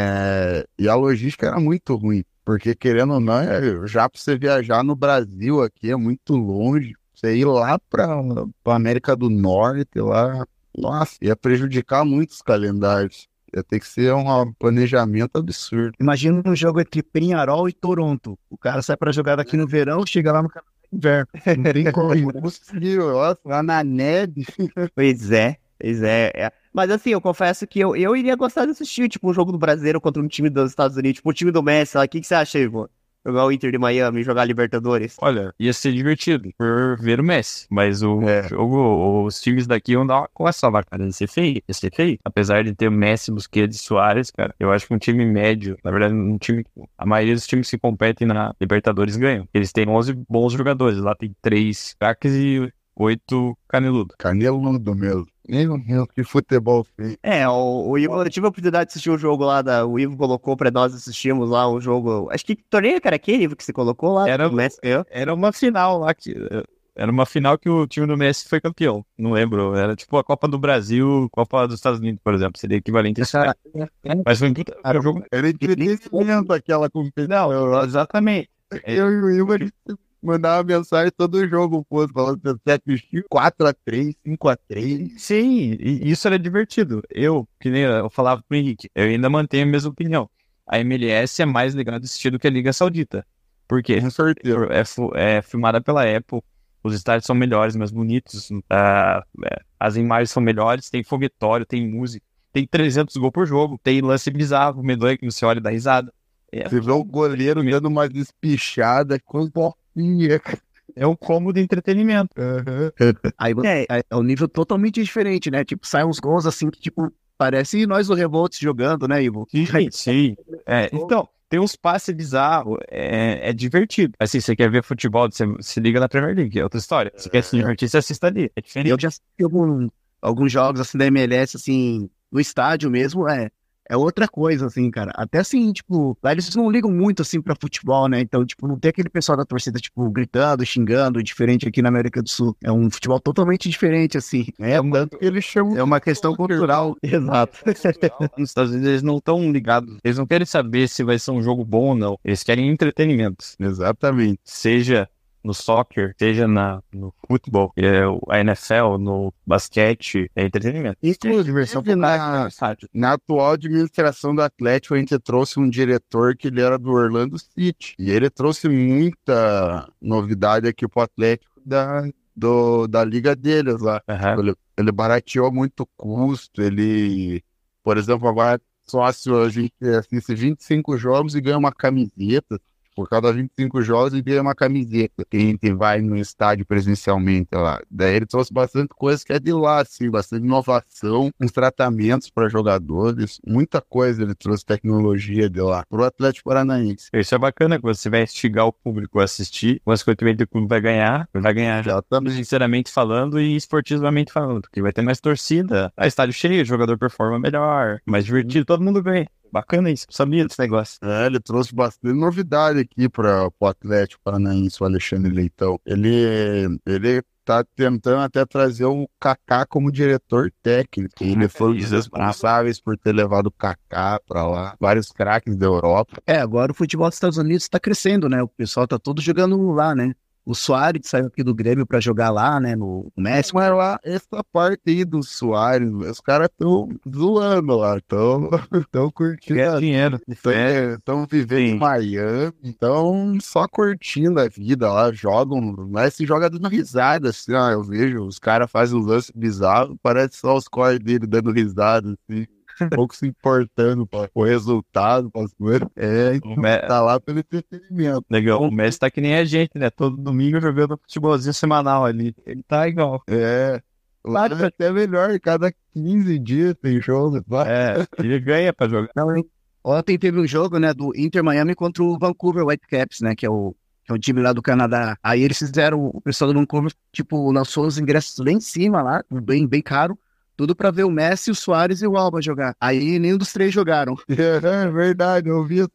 é, e a logística era muito ruim, porque querendo ou não, é, já para você viajar no Brasil aqui é muito longe, você ir lá para a América do Norte, lá, nossa, ia prejudicar muito os calendários. Ia ter que ser um planejamento absurdo. Imagina um jogo entre Penharol e Toronto. O cara sai pra jogar daqui no verão, chega lá no Canadá no inverno. Não tem como. Impossível, nossa, lá na neve. Pois é, pois é, é. Mas assim, eu confesso que eu, eu iria gostar de assistir, tipo, um jogo do brasileiro contra um time dos Estados Unidos, tipo, o time do Messi lá. O que, que você acha, Ivo? Jogar o Inter de Miami, jogar Libertadores. Olha, ia ser divertido por ver o Messi, mas o É. jogo, os times daqui iam dar uma coçada, cara, ia ser feio, ia ser feio. Apesar de ter o Messi, Busquets e Suárez, cara, eu acho que um time médio, na verdade, um time, a maioria dos times que competem na Libertadores ganham. Eles têm onze bons jogadores, lá tem três craques e oito caneludos. Caneludo mesmo. Nem o meu, que futebol feio. É, o, o Ivo, eu tive a oportunidade de assistir um jogo lá, da, o Ivo colocou pra nós assistirmos lá um jogo, acho que torneio que era aquele, Ivo, que você colocou lá, Era- o Messi ganhou. Era uma final lá que. Era uma final que o time do Messi foi campeão. Não lembro. Era tipo a Copa do Brasil, Copa dos Estados Unidos, por exemplo. Seria equivalente a isso. Mas foi um puta- era um jogo. Era entretenimento aquela competição. Não, exatamente. Eu e o Igor, a gente mandava mensagem todo jogo, pô, falando que você assistiu quatro a três, cinco a três. Sim, e isso era divertido. Eu, que nem eu falava pro Henrique, eu ainda mantenho a mesma opinião. A M L S é mais legal de assistir do que a Liga Saudita. Por quê? Com certeza. É, fu- é filmada pela Apple, os estádios são melhores, mais bonitos, ah, é, as imagens são melhores, tem foguetório, tem música, tem trezentos gols por jogo, tem lance bizarro, medonho que você olha e dá risada. É, Você vê o goleiro dando uma despichada com bofinha. é um combo de entretenimento. Aí É. é, é um nível totalmente diferente, né? Tipo, sai uns gols assim que, tipo, parece nós do Revolts jogando, né, Ivo? Sim, sim. É, então, tem uns passes bizarros, é, é divertido. Assim, você quer ver futebol, você se liga na Premier League, é outra história. Você quer se divertir, você assista ali. É diferente. Eu já assisti algum- alguns jogos assim da M L S, assim, no estádio mesmo, é. é outra coisa, assim, cara. Até assim, tipo, lá eles não ligam muito, assim, pra futebol, né? Então, tipo, não tem aquele pessoal da torcida, tipo, gritando, xingando, diferente aqui na América do Sul. É um futebol totalmente diferente, assim. É, tanto que eles chamam... É uma questão cultural. Exato. Nos Estados Unidos eles não estão ligados, eles não querem saber se vai ser um jogo bom ou não. Eles querem entretenimento. Exatamente. Seja no soccer, seja na, no futebol, é, a N F L, no basquete, é entretenimento. Inclusive, na, na atual administração do Atlético, a gente trouxe um diretor que ele era do Orlando City. E ele trouxe muita novidade aqui pro Atlético da, do, da liga deles lá. Uhum. Ele, ele barateou muito custo, ele... Por exemplo, agora sócio, a gente assiste vinte e cinco jogos e ganha uma camiseta. Por cada vinte e cinco jogos e ganha uma camiseta. Que a gente vai no estádio presencialmente lá. Daí ele trouxe bastante coisa que é de lá, assim, bastante inovação, uns tratamentos para jogadores, muita coisa ele trouxe tecnologia de lá pro Atlético Paranaense. Isso é bacana, que você vai instigar o público a assistir, mas que o clube vai ganhar, vai ganhar já, sinceramente falando e esportivamente falando, porque vai ter mais torcida, a estádio cheio, o jogador performa melhor, mais divertido, todo mundo ganha. Bacana isso, sabia desse negócio. É, ele trouxe bastante novidade aqui para o Atlético Paranaense, o Alexandre Leitão. Ele, ele tá tentando até trazer o Kaká como diretor técnico. Ah, ele foi um dos responsáveis por ter levado o Kaká para lá, vários craques da Europa. É, agora o futebol dos Estados Unidos está crescendo, né? O pessoal tá todo jogando lá, né? O Suárez saiu aqui do Grêmio pra jogar lá, né, no Messi. Mas lá, essa parte aí do Suárez, os caras tão zoando lá, tão, tão curtindo. É dinheiro. Estão vivendo Sim. em Miami, então só curtindo a vida lá, jogam, o Messi joga dando risada, assim, ó, eu vejo, os caras fazem um lance bizarro, parece só os cores dele dando risada, assim. Um pouco se importando para o resultado, para as coisas. É, então, Me... tá lá pelo entretenimento. Legal, o Messi tá que nem a gente, né? Todo domingo jogando futebolzinho semanal ali. Ele tá igual. É, lá é até melhor, cada quinze dias tem jogo. Vai. É, ele ganha para jogar. Não, hein? Ontem teve um jogo, né, do Inter Miami contra o Vancouver Whitecaps, né, que é o que é um time lá do Canadá. Aí eles fizeram, o pessoal do Vancouver, tipo, lançou os ingressos lá em cima, lá, bem, bem caro. Tudo pra ver o Messi, o Suárez e o Alba jogar. Aí nenhum dos três jogaram. É verdade, eu vi isso.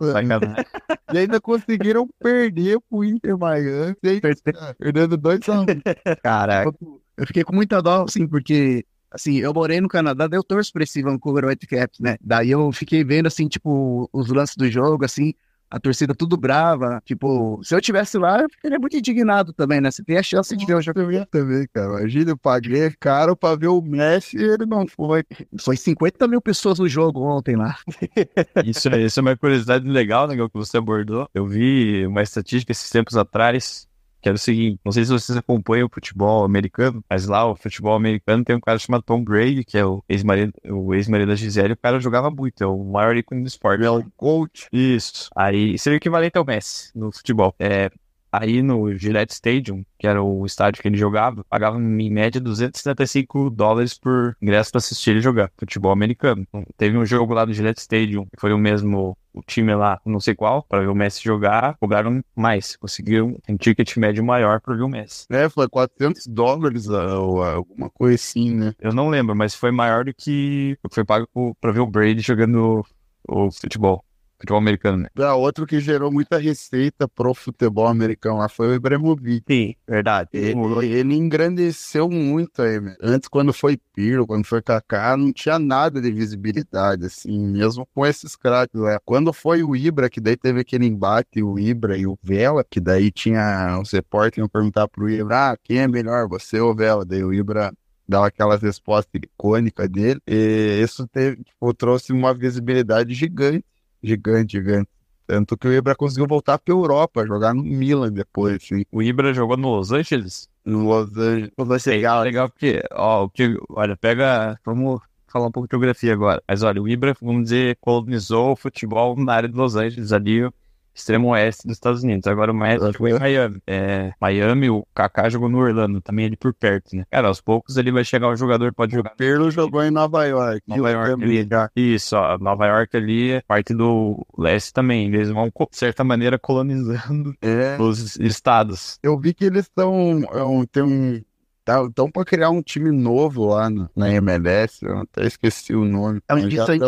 E ainda conseguiram perder pro Inter Miami. Perdendo dois a um. Caraca. Eu fiquei com muita dó, assim, porque... Assim, eu morei no Canadá, daí eu torço pra esse Vancouver Whitecaps, né? Daí eu fiquei vendo, assim, tipo, os lances do jogo, assim... A torcida tudo brava, tipo, se eu tivesse lá, eu ficaria muito indignado também, né? Você tem a chance de ver o jogo. Eu ia também, cara. Imagina, eu paguei caro pra ver o Messi e ele não foi. Foi cinquenta mil pessoas no jogo ontem lá. Isso, isso é uma curiosidade legal, né, que você abordou. Eu vi uma estatística esses tempos atrás, que era o seguinte, não sei se vocês acompanham o futebol americano, mas lá o futebol americano tem um cara chamado Tom Brady, que é o ex-marido, o ex-marido da Gisele, o cara jogava muito, é o maior ícone do esporte. É o coach. Isso. Aí seria o equivalente ao Messi no futebol. É, aí no Gillette Stadium, que era o estádio que ele jogava, pagava em média duzentos e setenta e cinco dólares por ingresso para assistir ele jogar futebol americano. Teve um jogo lá no Gillette Stadium, que foi o mesmo, o time lá, não sei qual, para ver o Messi jogar, cobraram mais, conseguiram um ticket médio maior para ver o Messi. É, foi quatrocentos dólares, alguma coisa assim, né? Eu não lembro, mas foi maior do que o que foi pago para ver o Brady jogando o futebol. Futebol americano, né? Ah, outro que gerou muita receita pro futebol americano lá foi o Ibrahimovic. Sim, verdade. Ele, ele engrandeceu muito aí, né? Antes, quando foi Pirlo, quando foi Kaká, não tinha nada de visibilidade, assim, mesmo com esses craques lá. Quando foi o Ibra, que daí teve aquele embate, o Ibra e o Vela, que daí tinha os repórteres iam perguntar pro Ibra, ah, quem é melhor, você ou o Vela? Daí o Ibra dava aquelas respostas icônicas dele, e isso teve, tipo, trouxe uma visibilidade gigante. Gigante, gigante. Tanto que o Ibra conseguiu voltar pra Europa, jogar no Milan depois, assim. O Ibra jogou no Los Angeles? No Los Angeles. Vai ser legal, legal porque, ó, o que, olha, pega, vamos falar um pouco de geografia agora. Mas olha, o Ibra, vamos dizer, colonizou o futebol na área de Los Angeles, ali, extremo oeste dos Estados Unidos. Agora o Messi jogou em Miami. É, Miami, o Kaká jogou no Orlando, também ali por perto, né? Cara, aos poucos ali vai chegar um jogador, pode jogar. O Pirlo jogou em Nova York. Nova York ali. Isso, ó, Nova York ali é parte do leste também. Eles vão, de certa maneira, colonizando é. os estados. Eu vi que eles estão... Tem um... Estão para criar um time novo lá no, na M L S, eu até esqueci o nome. É um disso aí.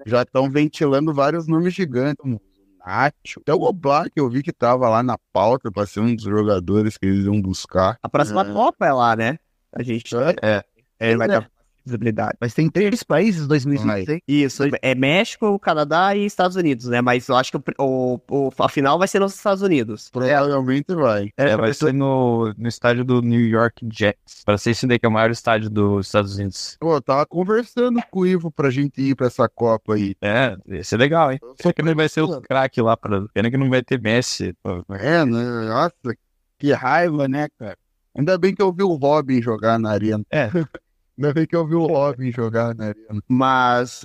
Já estão ventilando vários nomes gigantes. O Nacho. Até o Oblak, eu vi que tava lá na pauta pra ser um dos jogadores que eles iam buscar. A próxima É. Copa é lá, né? A gente É. é, vai É. dar visibilidade. Mas tem três países em dois mil e vinte e seis. Isso, é México, Canadá e Estados Unidos, né? Mas eu acho que o, o, o- a final vai ser nos Estados Unidos. Provavelmente vai. É, vai ser no, no estádio do New York Jets. Pra ser esse daí que é o maior estádio dos Estados Unidos. Pô, eu tava conversando com o Ivo pra gente ir pra essa Copa aí. É, ia ser legal, hein? Só que não vai ser o craque lá pra. Pena que não vai ter Messi. Pô, É, né? Nossa, que raiva, né, cara? Ainda bem que eu vi o Robin jogar na arena. É. Ainda bem que eu vi o Robin jogar na arena. Mas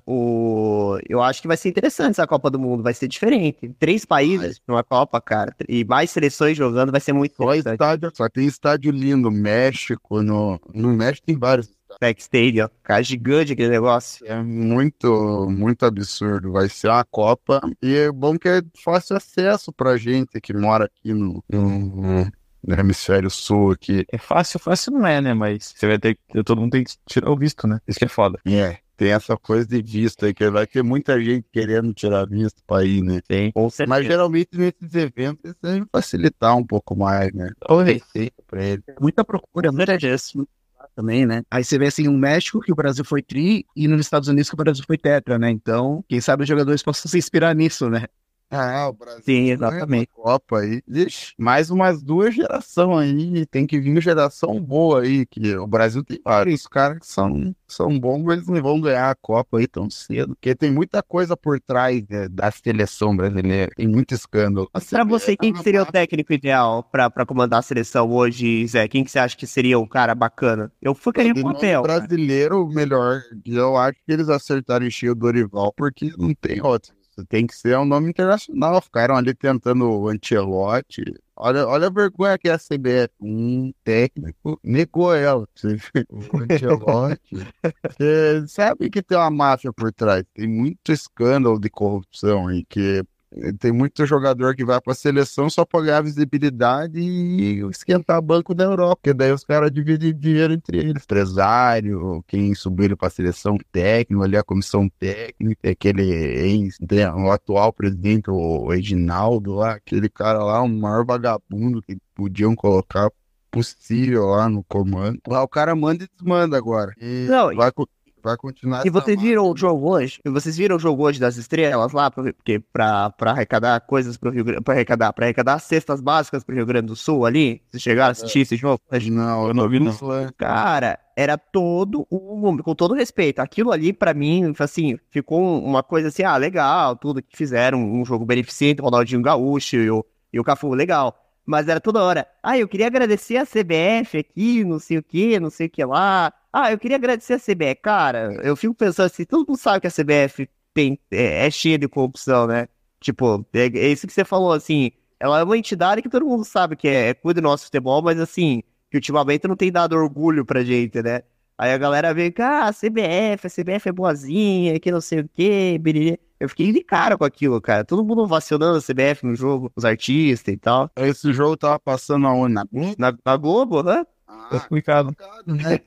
o eu acho que vai ser interessante essa Copa do Mundo, vai ser diferente. Três países numa Copa, cara, e mais seleções jogando, vai ser muito Só interessante. estádio, só tem estádio lindo. México, no, no México tem vários. Tech Stadium, cara, gigante aquele negócio. É muito, muito absurdo. Vai ser uma Copa. E é bom que é fácil acesso pra gente que mora aqui no, no, no hemisfério sul aqui. É fácil, fácil não é, né? Mas você vai ter que. Todo mundo tem que tirar o visto, né? Isso que é foda. É, tem essa coisa de visto aí, que vai ter muita gente querendo tirar visto pra ir, né? Tem. Com certeza. Mas geralmente nesses eventos eles devem facilitar um pouco mais, né? Talvez. Pra ele. Muita procura, muita gente também, né? Aí você vê assim, um México que o Brasil foi tri e nos Estados Unidos que o Brasil foi tetra, né? Então, quem sabe os jogadores possam se inspirar nisso, né? Ah, o Brasil. Sim, exatamente. Copa aí. Ixi, mais umas duas gerações aí. Tem que vir uma geração boa aí. Que o Brasil tem vários caras que são, são bons, mas eles não vão ganhar a Copa aí tão cedo. Porque tem muita coisa por trás, né, da seleção brasileira. Tem muito escândalo. Pra você, quem que seria o técnico ideal pra, pra comandar a seleção hoje, Zé? Quem que você acha que seria um cara bacana? Eu ficaria De com o nome papel. cara. brasileiro, melhor. Eu acho que eles acertaram encher o Dorival, porque não tem outro. Tem que ser um nome internacional. Ficaram ali tentando o Ancelotti. Olha, olha a vergonha que é a C B F. Um técnico negou ela. Você vê, o Ancelotti. Você sabe que tem uma máfia por trás. Tem muito escândalo de corrupção aí, que tem muito jogador que vai pra seleção só pra ganhar visibilidade e esquentar banco da Europa, porque daí os caras dividem dinheiro entre eles. Empresário, quem subiu pra seleção, técnico, ali a comissão técnica, aquele ex, né, o atual presidente, o Reginaldo lá, aquele cara lá, o maior vagabundo que podiam colocar possível lá no comando. Lá o cara manda e desmanda agora. E Não, vai, co- vai continuar E essa vocês máfia. viram o jogo hoje? E vocês viram o jogo hoje das estrelas lá? Pra- Porque pra, pra arrecadar coisas pro Rio Grande... Pra arrecadar, pra arrecadar cestas básicas pro Rio Grande do Sul ali? Vocês chegaram a assistir esse jogo? Não, Eu não vi, não. Cara, era todo um... Com todo respeito, aquilo ali pra mim, assim, ficou uma coisa assim, ah, legal, tudo que fizeram, um jogo beneficente, o Ronaldinho Gaúcho e o, e o Cafu, legal. Mas era toda hora, ah, eu queria agradecer a C B F aqui, não sei o que, não sei o que lá. Ah, eu queria agradecer a C B F. Cara, eu fico pensando assim, todo mundo sabe que a C B F tem, é, é cheia de corrupção, né? Tipo, é, é isso que você falou, assim, ela é uma entidade que todo mundo sabe que é, é cuida do nosso futebol, mas assim, que ultimamente não tem dado orgulho pra gente, né? Aí a galera vê que, ah, a C B F, a C B F é boazinha, que não sei o quê, biriri. Eu fiquei de cara com aquilo, cara. Todo mundo ovacionando a C B F no jogo, os artistas e tal. Esse jogo tava passando aonde? Na Globo? Na, na Globo, né? Ah, Complicado. né?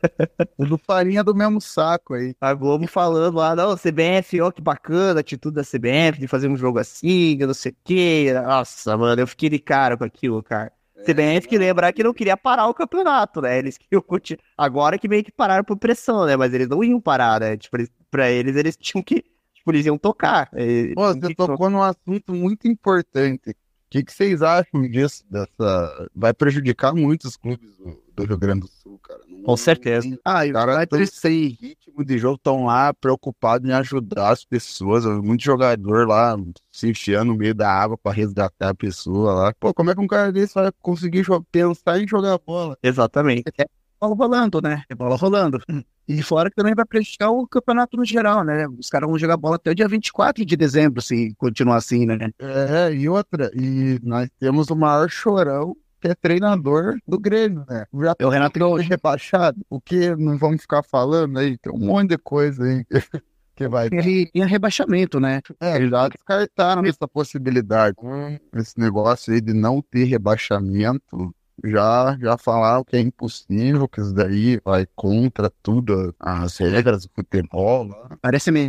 Tudo farinha do mesmo saco aí. A Globo falando lá, não, C B F, ó, que bacana a atitude da C B F de fazer um jogo assim, eu não sei o quê. Nossa, mano, eu fiquei de cara com aquilo, cara. C B F que lembrar que não queria parar o campeonato, né? Eles queriam continuar. Agora que meio que pararam por pressão, né? Mas eles não iam parar, né? Tipo, eles, pra eles, eles tinham que. Tipo, eles iam tocar. Eles Pô, tinham você que tocou num assunto muito importante. O que, que vocês acham disso? Dessa... Vai prejudicar muito os clubes do, do Rio Grande do Sul, cara. Não- Com certeza. não tem- Ah, Os caras estão sem ritmo de jogo, estão lá preocupados em ajudar as pessoas. Muito jogador lá se enfiando no meio da água pra resgatar a pessoa lá. Pô, como é que um cara desse vai conseguir jo- pensar em jogar bola? Exatamente. bola rolando, né? É bola rolando. E fora que também vai prejudicar o campeonato no geral, né? Os caras vão jogar bola até o dia vinte e quatro de dezembro, se continuar assim, né? É, e outra, e nós temos o maior chorão, que é treinador do Grêmio, né? Já É o Renato foi rebaixado. O que não vamos ficar falando aí? Tem um monte de coisa aí que vai dar. Ele tinha rebaixamento, né? É, já descartaram essa possibilidade. Hum, Esse negócio aí de não ter rebaixamento, já, já falaram que é impossível, que isso daí vai contra tudo, as regras do futebol lá. Parece a M L S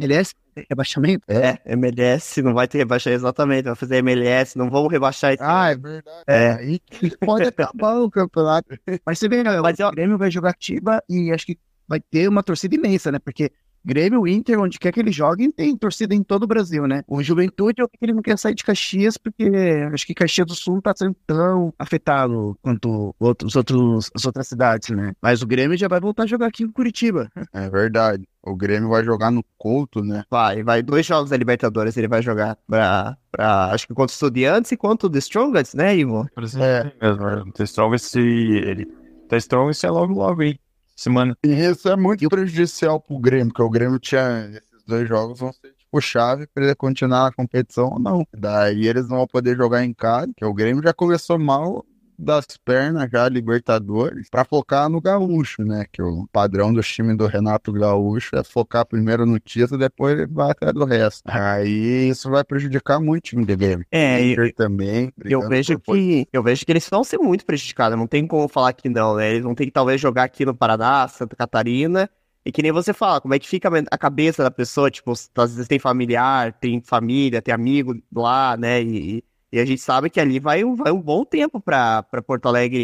rebaixamento? É, M L S, não vai ter rebaixamento exatamente, vai fazer M L S, não vamos rebaixar esse Ah, é ano. verdade. É. Aí que pode acabar o campeonato. Mas você vê, Mas, ó, o Grêmio vai jogar Atiba e acho que vai ter uma torcida imensa, né? Porque Grêmio, Inter, onde quer que eles joguem, tem torcida em todo o Brasil, né? O Juventude, eu acho que ele não quer sair de Caxias, porque acho que Caxias do Sul não tá sendo tão afetado quanto outros, outros, as outras cidades, né? Mas o Grêmio já vai voltar a jogar aqui em Curitiba. É verdade. O Grêmio vai jogar no Couto, né? vai, vai, dois jogos da Libertadores ele vai jogar pra, pra acho que contra o Estudiantes e contra o The Strongest, né, Ivo? Por exemplo, é mesmo. O The Strongest, ele... The Strongest é logo, logo, hein? Semana. E isso é muito prejudicial pro Grêmio, porque o Grêmio tinha... Esses dois jogos vão ser, tipo, chave pra ele continuar na competição ou não. Daí eles não vão poder jogar em casa, porque o Grêmio já começou mal das pernas já, Libertadores, pra focar no Gaúcho, né? Que o padrão do time do Renato Gaúcho é focar primeiro no título, depois ele vai atrás do resto. Aí isso vai prejudicar muito o time do Grêmio. É, Inter eu, também. eu vejo por... que eu vejo que eles vão ser muito prejudicados, não tem como falar que não, né? Eles vão ter que talvez jogar aqui no Paraná, Santa Catarina, e que nem você fala, como é que fica a cabeça da pessoa, tipo, às vezes tem familiar, tem família, tem amigo lá, né? E, E a gente sabe que ali vai, um- vai um bom tempo para Porto Alegre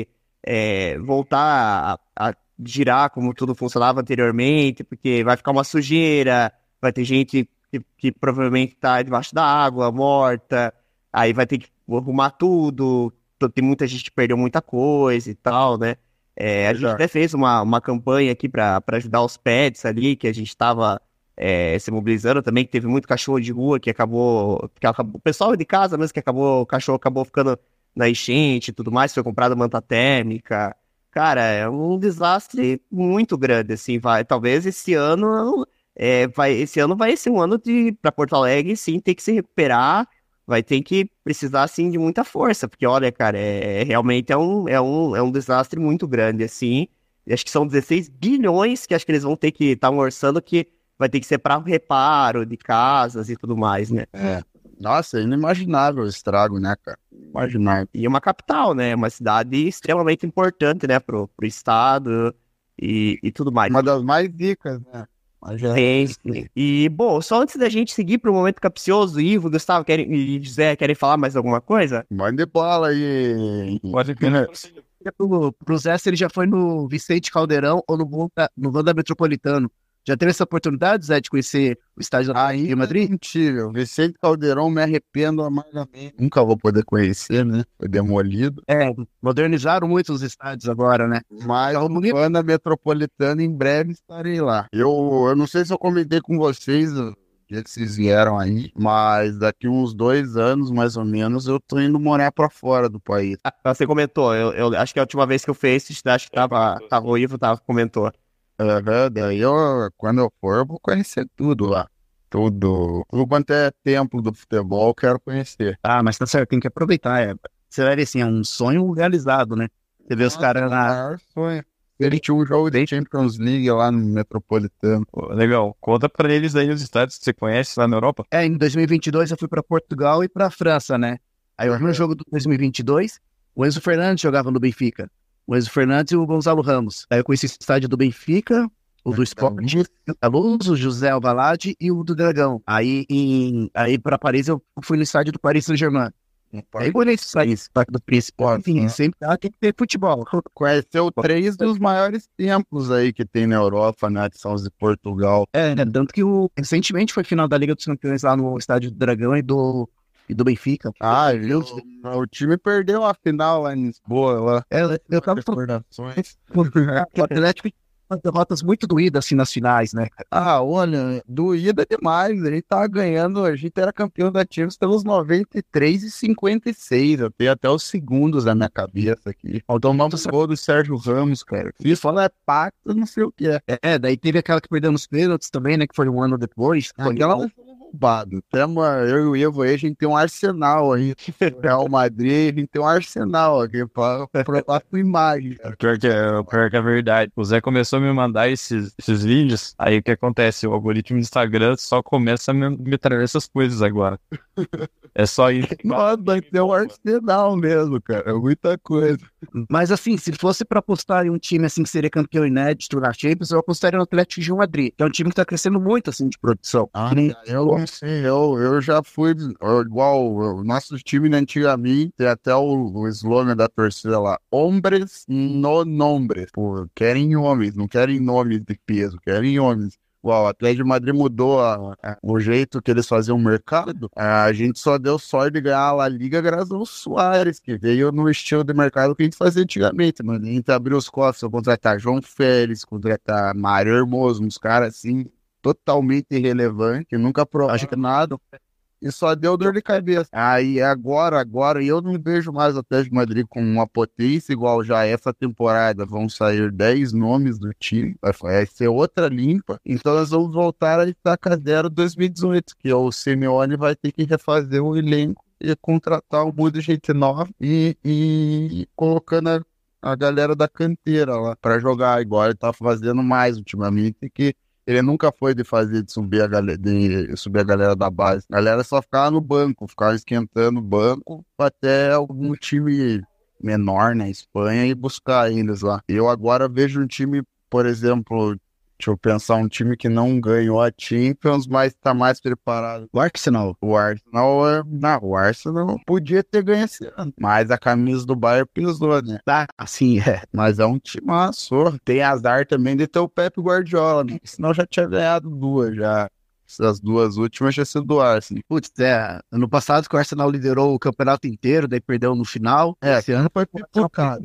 é, voltar a, a girar como tudo funcionava anteriormente, porque vai ficar uma sujeira, vai ter gente que, que provavelmente está debaixo da água, morta, aí vai ter que arrumar tudo, t- tem muita gente que perdeu muita coisa e tal, né? É, a gente Exato. até fez uma, uma campanha aqui para ajudar os pets ali, que a gente estava é, se mobilizando também, que teve muito cachorro de rua que acabou, que acabou- o pessoal de casa mesmo que acabou, o cachorro acabou ficando na enchente e tudo mais, foi comprada manta térmica. Cara, é um desastre muito grande, assim, vai, talvez esse ano, é, vai, esse ano vai ser um ano de, para Porto Alegre, sim, ter que se recuperar, vai ter que precisar, assim, de muita força, porque, olha, cara, é, é- realmente é um, é um, é um desastre muito grande, assim, e acho que são dezesseis bilhões que acho que eles vão ter que estar orçando que vai ter que ser para reparo de casas e tudo mais, né? É. Nossa, é inimaginável o estrago, né, cara? Imaginável. E é uma capital, né? Uma cidade extremamente importante, né, pro, pro estado e, e tudo mais. Uma das mais ricas, né? Mas é- Tem. E, bom, só antes da gente seguir pro momento capcioso, Ivo, Gustavo querem, e José, querem falar mais alguma coisa? Mande bola aí. Pode vir. Pro, pro Zé, se ele já foi no Vicente Caldeirão ou no Wanda, no Wanda Metropolitano. Já teve essa oportunidade, Zé, de conhecer o estádio da Aí, Real Madrid? mentira. Vicente Caldeirão, me arrependo amargamente. Nunca vou poder conhecer, né? Foi demolido. É, modernizaram muito os estádios agora, né? Mas Tá o bonito. Wanda Metropolitano, em breve estarei lá. Eu, eu não sei se eu comentei com vocês o dia que vocês vieram aí, mas daqui uns dois anos, mais ou menos, eu tô indo morar pra fora do país. Ah, você comentou, eu, eu acho que a última vez que eu fiz, acho que tava, tava o Ivo, tava, comentou. Aham, daí eu, quando eu for, eu vou conhecer tudo lá. Tudo. Tudo quanto é templo do futebol, eu quero conhecer. Ah, mas tá certo, tem que aproveitar. É. Você vai ver assim, é um sonho realizado, né? Você vê os caras O lá. maior sonho. Ele tinha um jogo de Champions League lá no Metropolitano. Pô, legal. Conta pra eles aí os estádios que você conhece lá na Europa. É, em dois mil e vinte e dois eu fui pra Portugal e pra França, né? Aí eu vi no jogo do dois mil e vinte e dois, o Enzo Fernandes jogava no Benfica. O Enzo Fernandes e o Gonzalo Ramos. Aí eu conheci o estádio do Benfica, o do Sport, a Luz, o José Alvalade e o do Dragão. Aí, em, aí para Paris eu fui no estádio do Paris Saint-Germain. Aí bonito esse país, Parque do Príncipe. Enfim, né? sempre ah, tem que ter futebol. Conheceu três dos maiores templos aí que tem na Europa, né? Que são os de Portugal. É, né? Tanto que o, recentemente foi final da Liga dos Campeões lá no estádio do Dragão e do, e do Benfica. Ah, viu? O time perdeu a final lá em Lisboa. Lá. É, eu tava Recordações. o Atlético umas derrotas muito doídas assim nas finais, né? Ah, olha, doída demais. A gente tava ganhando, a gente era campeão da Champions pelos noventa e três e cinquenta e seis. Eu tenho até os segundos na minha cabeça aqui. Tomamos gol do Sérgio Ramos, cara. Fiz só é pacto, não sei o que é. É, daí teve aquela que perdeu nos pênaltis também, né? Que foi um ano depois. Foi Aquela aquela... foi roubado. Tamo, eu e o Ivo aí, a gente tem um arsenal aí. Real Madrid, a gente tem um arsenal aqui pra provar com imagem. Cara. Pior que, é, pior que é verdade. O Zé começou a me mandar esses, esses vídeos. Aí o que acontece? O algoritmo do Instagram só começa a me, me trazer essas coisas agora. É só isso. Nossa, vai ter um Arsenal mesmo, cara. É muita coisa. Mas assim, se fosse pra apostar em um time assim que seria campeão inédito na Champions, eu apostaria no Atlético de Madrid, que é um time que tá crescendo muito assim de produção. Ah, eu não sei, eu, eu já fui eu, igual o nosso time né, antigamente, tem até o, o slogan da torcida lá, hombres no nombres, pô, querem homens, não querem nomes de peso, querem homens. Uau, o Atlético de Madrid mudou a, a, o jeito que eles faziam o mercado. A gente só deu sorte de ganhar a La Liga graças ao Suárez, que veio no estilo de mercado que a gente fazia antigamente, mano. A gente abriu os cofres, contratar João Félix, contratar Mário Hermoso, uns caras assim, totalmente irrelevantes, que nunca provaram nada. E só deu dor de cabeça. Aí agora, agora, eu não vejo mais o Atlético de Madrid com uma potência igual já essa temporada. Vão sair dez nomes do time, vai ser outra limpa. Então nós vamos voltar a estaca zero dois mil e dezoito, que o Simeone vai ter que refazer o elenco e contratar um monte de gente nova e, e, e colocando a, a galera da canteira lá para jogar. Igual ele tá fazendo mais ultimamente, que ele nunca foi de fazer de subir a galera, de subir a galera da base. A galera só ficava no banco, ficava esquentando o banco até algum time menor na Espanha e buscar eles lá. Eu agora vejo um time, por exemplo, deixa eu pensar, um time que não ganhou a Champions, mas tá mais preparado. O Arsenal. O Arsenal, é... não, o Arsenal podia ter ganho esse ano, mas a camisa do Bayern pesou, né? Tá, assim, é. Mas é um timaço. Tem azar também de ter o Pep Guardiola, né? Senão já tinha ganhado duas já. Essas duas últimas já sido do Arsenal. Putz, é, ano passado que o Arsenal liderou o campeonato inteiro, daí perdeu no final. É, esse ano foi pipocado.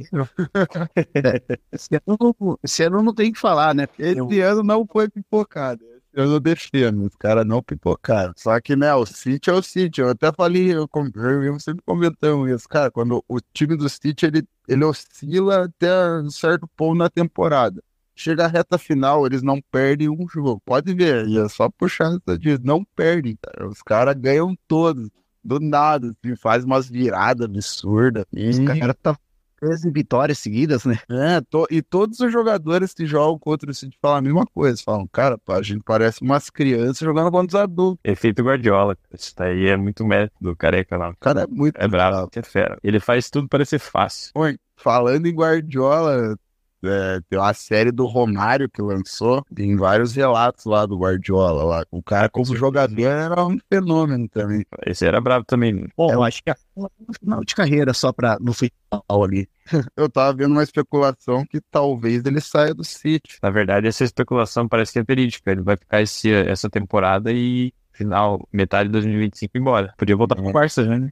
é, esse, ano, esse ano não tem o que falar, né? Esse Eu... ano não foi pipocado. Eu não defendo, os caras não pipocaram. Só que, né, o City é o City. Eu até falei, eu, eu, eu sempre comentando isso, cara, quando o time do City, ele, ele oscila até um certo ponto na temporada. Chega a reta final, eles não perdem um jogo. Pode ver, e é só puxar essa disso. Não perdem, cara. Os caras ganham todos. Do nada, assim, faz umas viradas absurdas. E... Os caras tá treze vitórias seguidas, né? É, to... e todos os jogadores que jogam contra o City falam a mesma coisa. Falam, cara, a gente parece umas crianças jogando contra os adultos. Efeito Guardiola. Isso daí é muito mérito do Careca lá. O cara é muito É bravo, que é fera. Ele faz tudo parecer fácil. Oi, falando em Guardiola... É, tem uma série do Romário que lançou, tem vários relatos lá do Guardiola lá. O cara como jogador era um fenômeno também. Esse era bravo também. Bom, eu acho que é no final de carreira só pra, no futebol ali. Eu tava vendo uma especulação que talvez ele saia do City. Na verdade, essa especulação parece que é verídica. Ele vai ficar esse, essa temporada e final, metade de dois mil e vinte e cinco embora. Podia voltar é. pro Barça já, né?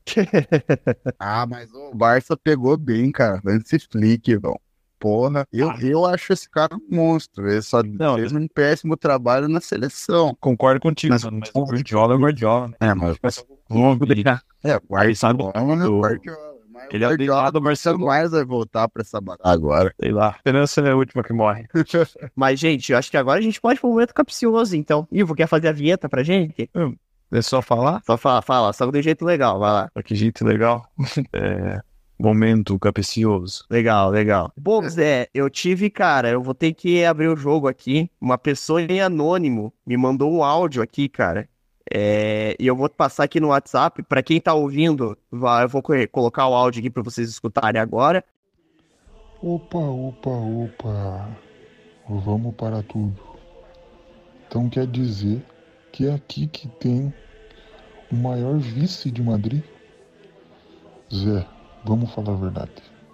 Ah, mas o Barça pegou bem, cara. Esse Flick, irmão. Porra, eu, eu acho esse cara um monstro. Ele só não, fez um péssimo trabalho na seleção. Concordo contigo, mas, mas o Guardiola é o Guardiola, né? É, mas... Vamos brigar. É, o Guardiola é o Guardiola. Ele é o Guardiola do Barcelona. Mais vai voltar pra essa batalha agora. Sei lá. A esperança é a última que morre. Mas, gente, eu acho que agora a gente pode ir pro momento capcioso, então. Ivo, quer fazer a vinheta pra gente? Hum, é só falar? Só fala, fala. Só de jeito legal, vai lá. Que jeito legal. É... Momento capcioso. Legal, legal. Bom, Zé, eu tive, cara, eu vou ter que abrir o jogo aqui. Uma pessoa em anônimo me mandou um áudio aqui, cara. É, e eu vou passar aqui no WhatsApp. Pra quem tá ouvindo, eu vou colocar o áudio aqui pra vocês escutarem agora. Opa, opa, opa. Vamos para tudo. Então quer dizer que é aqui que tem o maior vice de Madrid? Zé, vamos falar a verdade.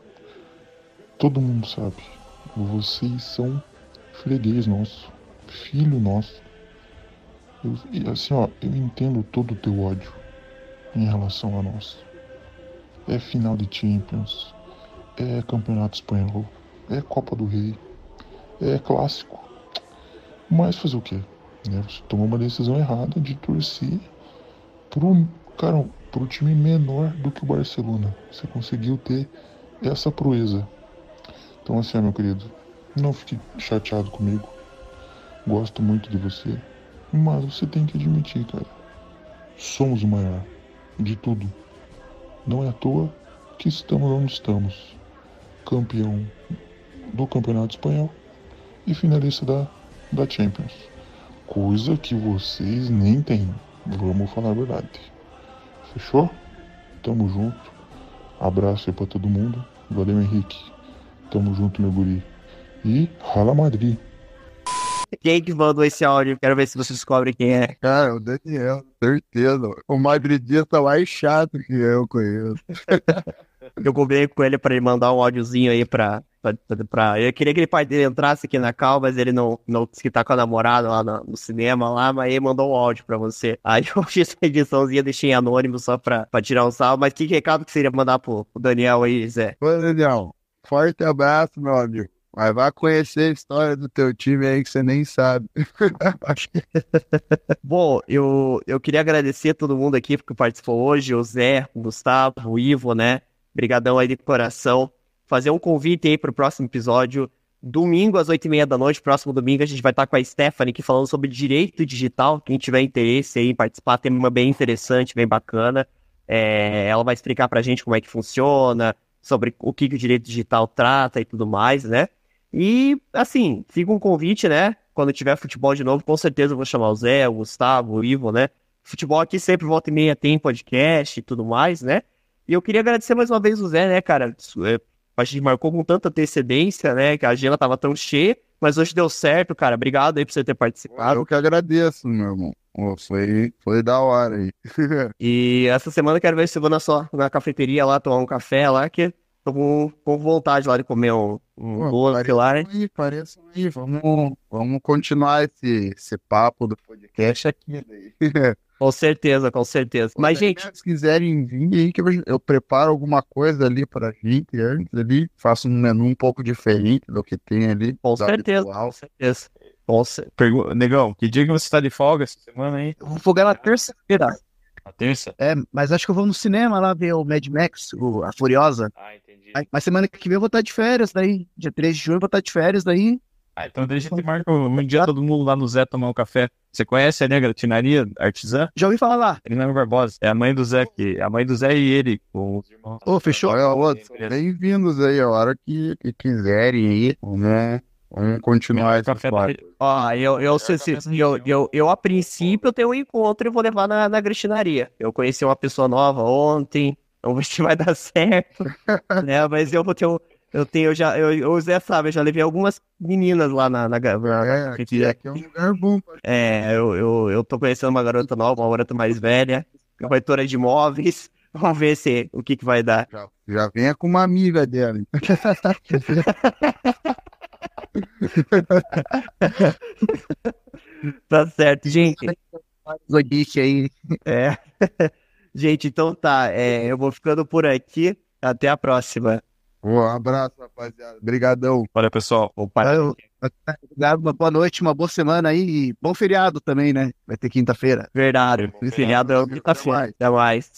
Todo mundo sabe, vocês são freguês nosso, filho nosso. Eu, e assim, ó, eu entendo todo o teu ódio em relação a nós. É final de Champions, é Campeonato Espanhol, é Copa do Rei, é clássico. Mas fazer o quê? Né? Você tomou uma decisão errada de torcer pro, cara, pro time menor do que o Barcelona. Você conseguiu ter essa proeza. Então assim, ó, meu querido, não fique chateado comigo. Gosto muito de você. Mas você tem que admitir, cara. Somos o maior de tudo. Não é à toa que estamos onde estamos. Campeão do Campeonato Espanhol e finalista da, da Champions. Coisa que vocês nem têm. Vamos falar a verdade. Fechou? Tamo junto. Abraço aí pra todo mundo. Valeu, Henrique. Tamo junto, meu guri. E Rala Madrid. Quem que mandou esse áudio? Quero ver se você descobre quem é. Cara, o Daniel, certeza. O madridista mais chato que eu conheço. Eu combinei com ele pra ele mandar um áudiozinho aí pra, pra, pra... Eu queria que ele pai dele entrasse aqui na call, mas ele não, não disse que tá com a namorada lá no, no cinema lá, mas ele mandou um áudio pra você. Aí eu fiz essa ediçãozinha, deixei em anônimo só pra, pra tirar um salve. Mas que recado que seria mandar pro, pro Daniel aí, Zé? Ô, Daniel, forte abraço, meu amigo. Mas vai conhecer a história do teu time aí que você nem sabe. Bom, eu, eu queria agradecer a todo mundo aqui que participou hoje, o Zé, o Gustavo, o Ivo, né? Obrigadão aí de coração. Fazer um convite aí pro próximo episódio. Domingo, às oito e meia da noite, próximo domingo, a gente vai estar com a Stephanie aqui falando sobre direito digital. Quem tiver interesse aí em participar, tem uma bem interessante, bem bacana. É, ela vai explicar pra gente como é que funciona, sobre o que, que o direito digital trata e tudo mais, né? E, assim, fica um convite, né? Quando tiver futebol de novo, com certeza eu vou chamar o Zé, o Gustavo, o Ivo, né? Futebol aqui sempre volta e meia tem podcast e tudo mais, né? E eu queria agradecer mais uma vez o Zé, né, cara? A gente marcou com tanta antecedência, né? Que a agenda tava tão cheia, mas hoje deu certo, cara. Obrigado aí por você ter participado. Eu que agradeço, meu irmão. Foi, foi da hora aí. E essa semana eu quero ver se eu vou na, sua, na cafeteria lá, tomar um café lá, que tô com, com vontade lá de comer um, um bolo lá, né? Aí, pareçam aí, vamos, vamos continuar esse, esse papo do podcast aqui. Daí. Com certeza, com certeza. Mas, daí, gente... Se quiserem vir aí, que eu, eu preparo alguma coisa ali pra gente antes ali, faço um menu um pouco diferente do que tem ali. Com certeza, habitual. com certeza. Nossa, pergu... Negão, que dia que você tá de folga essa semana aí? Eu vou folgar na terça-feira. Na terça? É, mas acho que eu vou no cinema lá ver o Mad Max, o, a Furiosa. Ah, entendi. Aí, mas semana que vem eu vou estar de férias daí. Dia três de junho eu vou estar de férias daí. Ah, então deixa eu te marcar um dia todo mundo lá no Zé tomar um café. Você conhece ali a gratinaria artesã? Já ouvi falar lá. Treinador Barbosa. É a mãe do Zé, que a mãe do Zé e ele, com os irmãos. Ô, fechou? Olha, outros, bem-vindos aí, a hora que, que quiserem aí, vamos, vamos continuar esse café papo. Ó, eu, eu, se- se- eu, eu, eu, a princípio, eu tenho um encontro e vou levar na, na gratinaria. Eu conheci uma pessoa nova ontem, vamos ver se vai dar certo, né? Mas eu vou ter um... Eu tenho, eu já, eu, o Zé sabe, eu já levei algumas meninas lá na... na, na É, aqui, aqui é um lugar bom. Pra... É, eu, eu, eu tô conhecendo uma garota nova, uma garota mais velha, corretora de imóveis. Vamos ver se, o que que vai dar. Já, já venha com uma amiga dela. Tá certo, gente. Zodiac aí. É. Gente, então tá. É, eu vou ficando por aqui. Até a próxima. Um abraço, rapaziada. Obrigadão. Olha, pessoal. Valeu. Obrigado, uma boa noite, uma boa semana aí e bom feriado também, né? Vai ter quinta-feira. Verdade. O feriado é o quinta-feira. Até mais.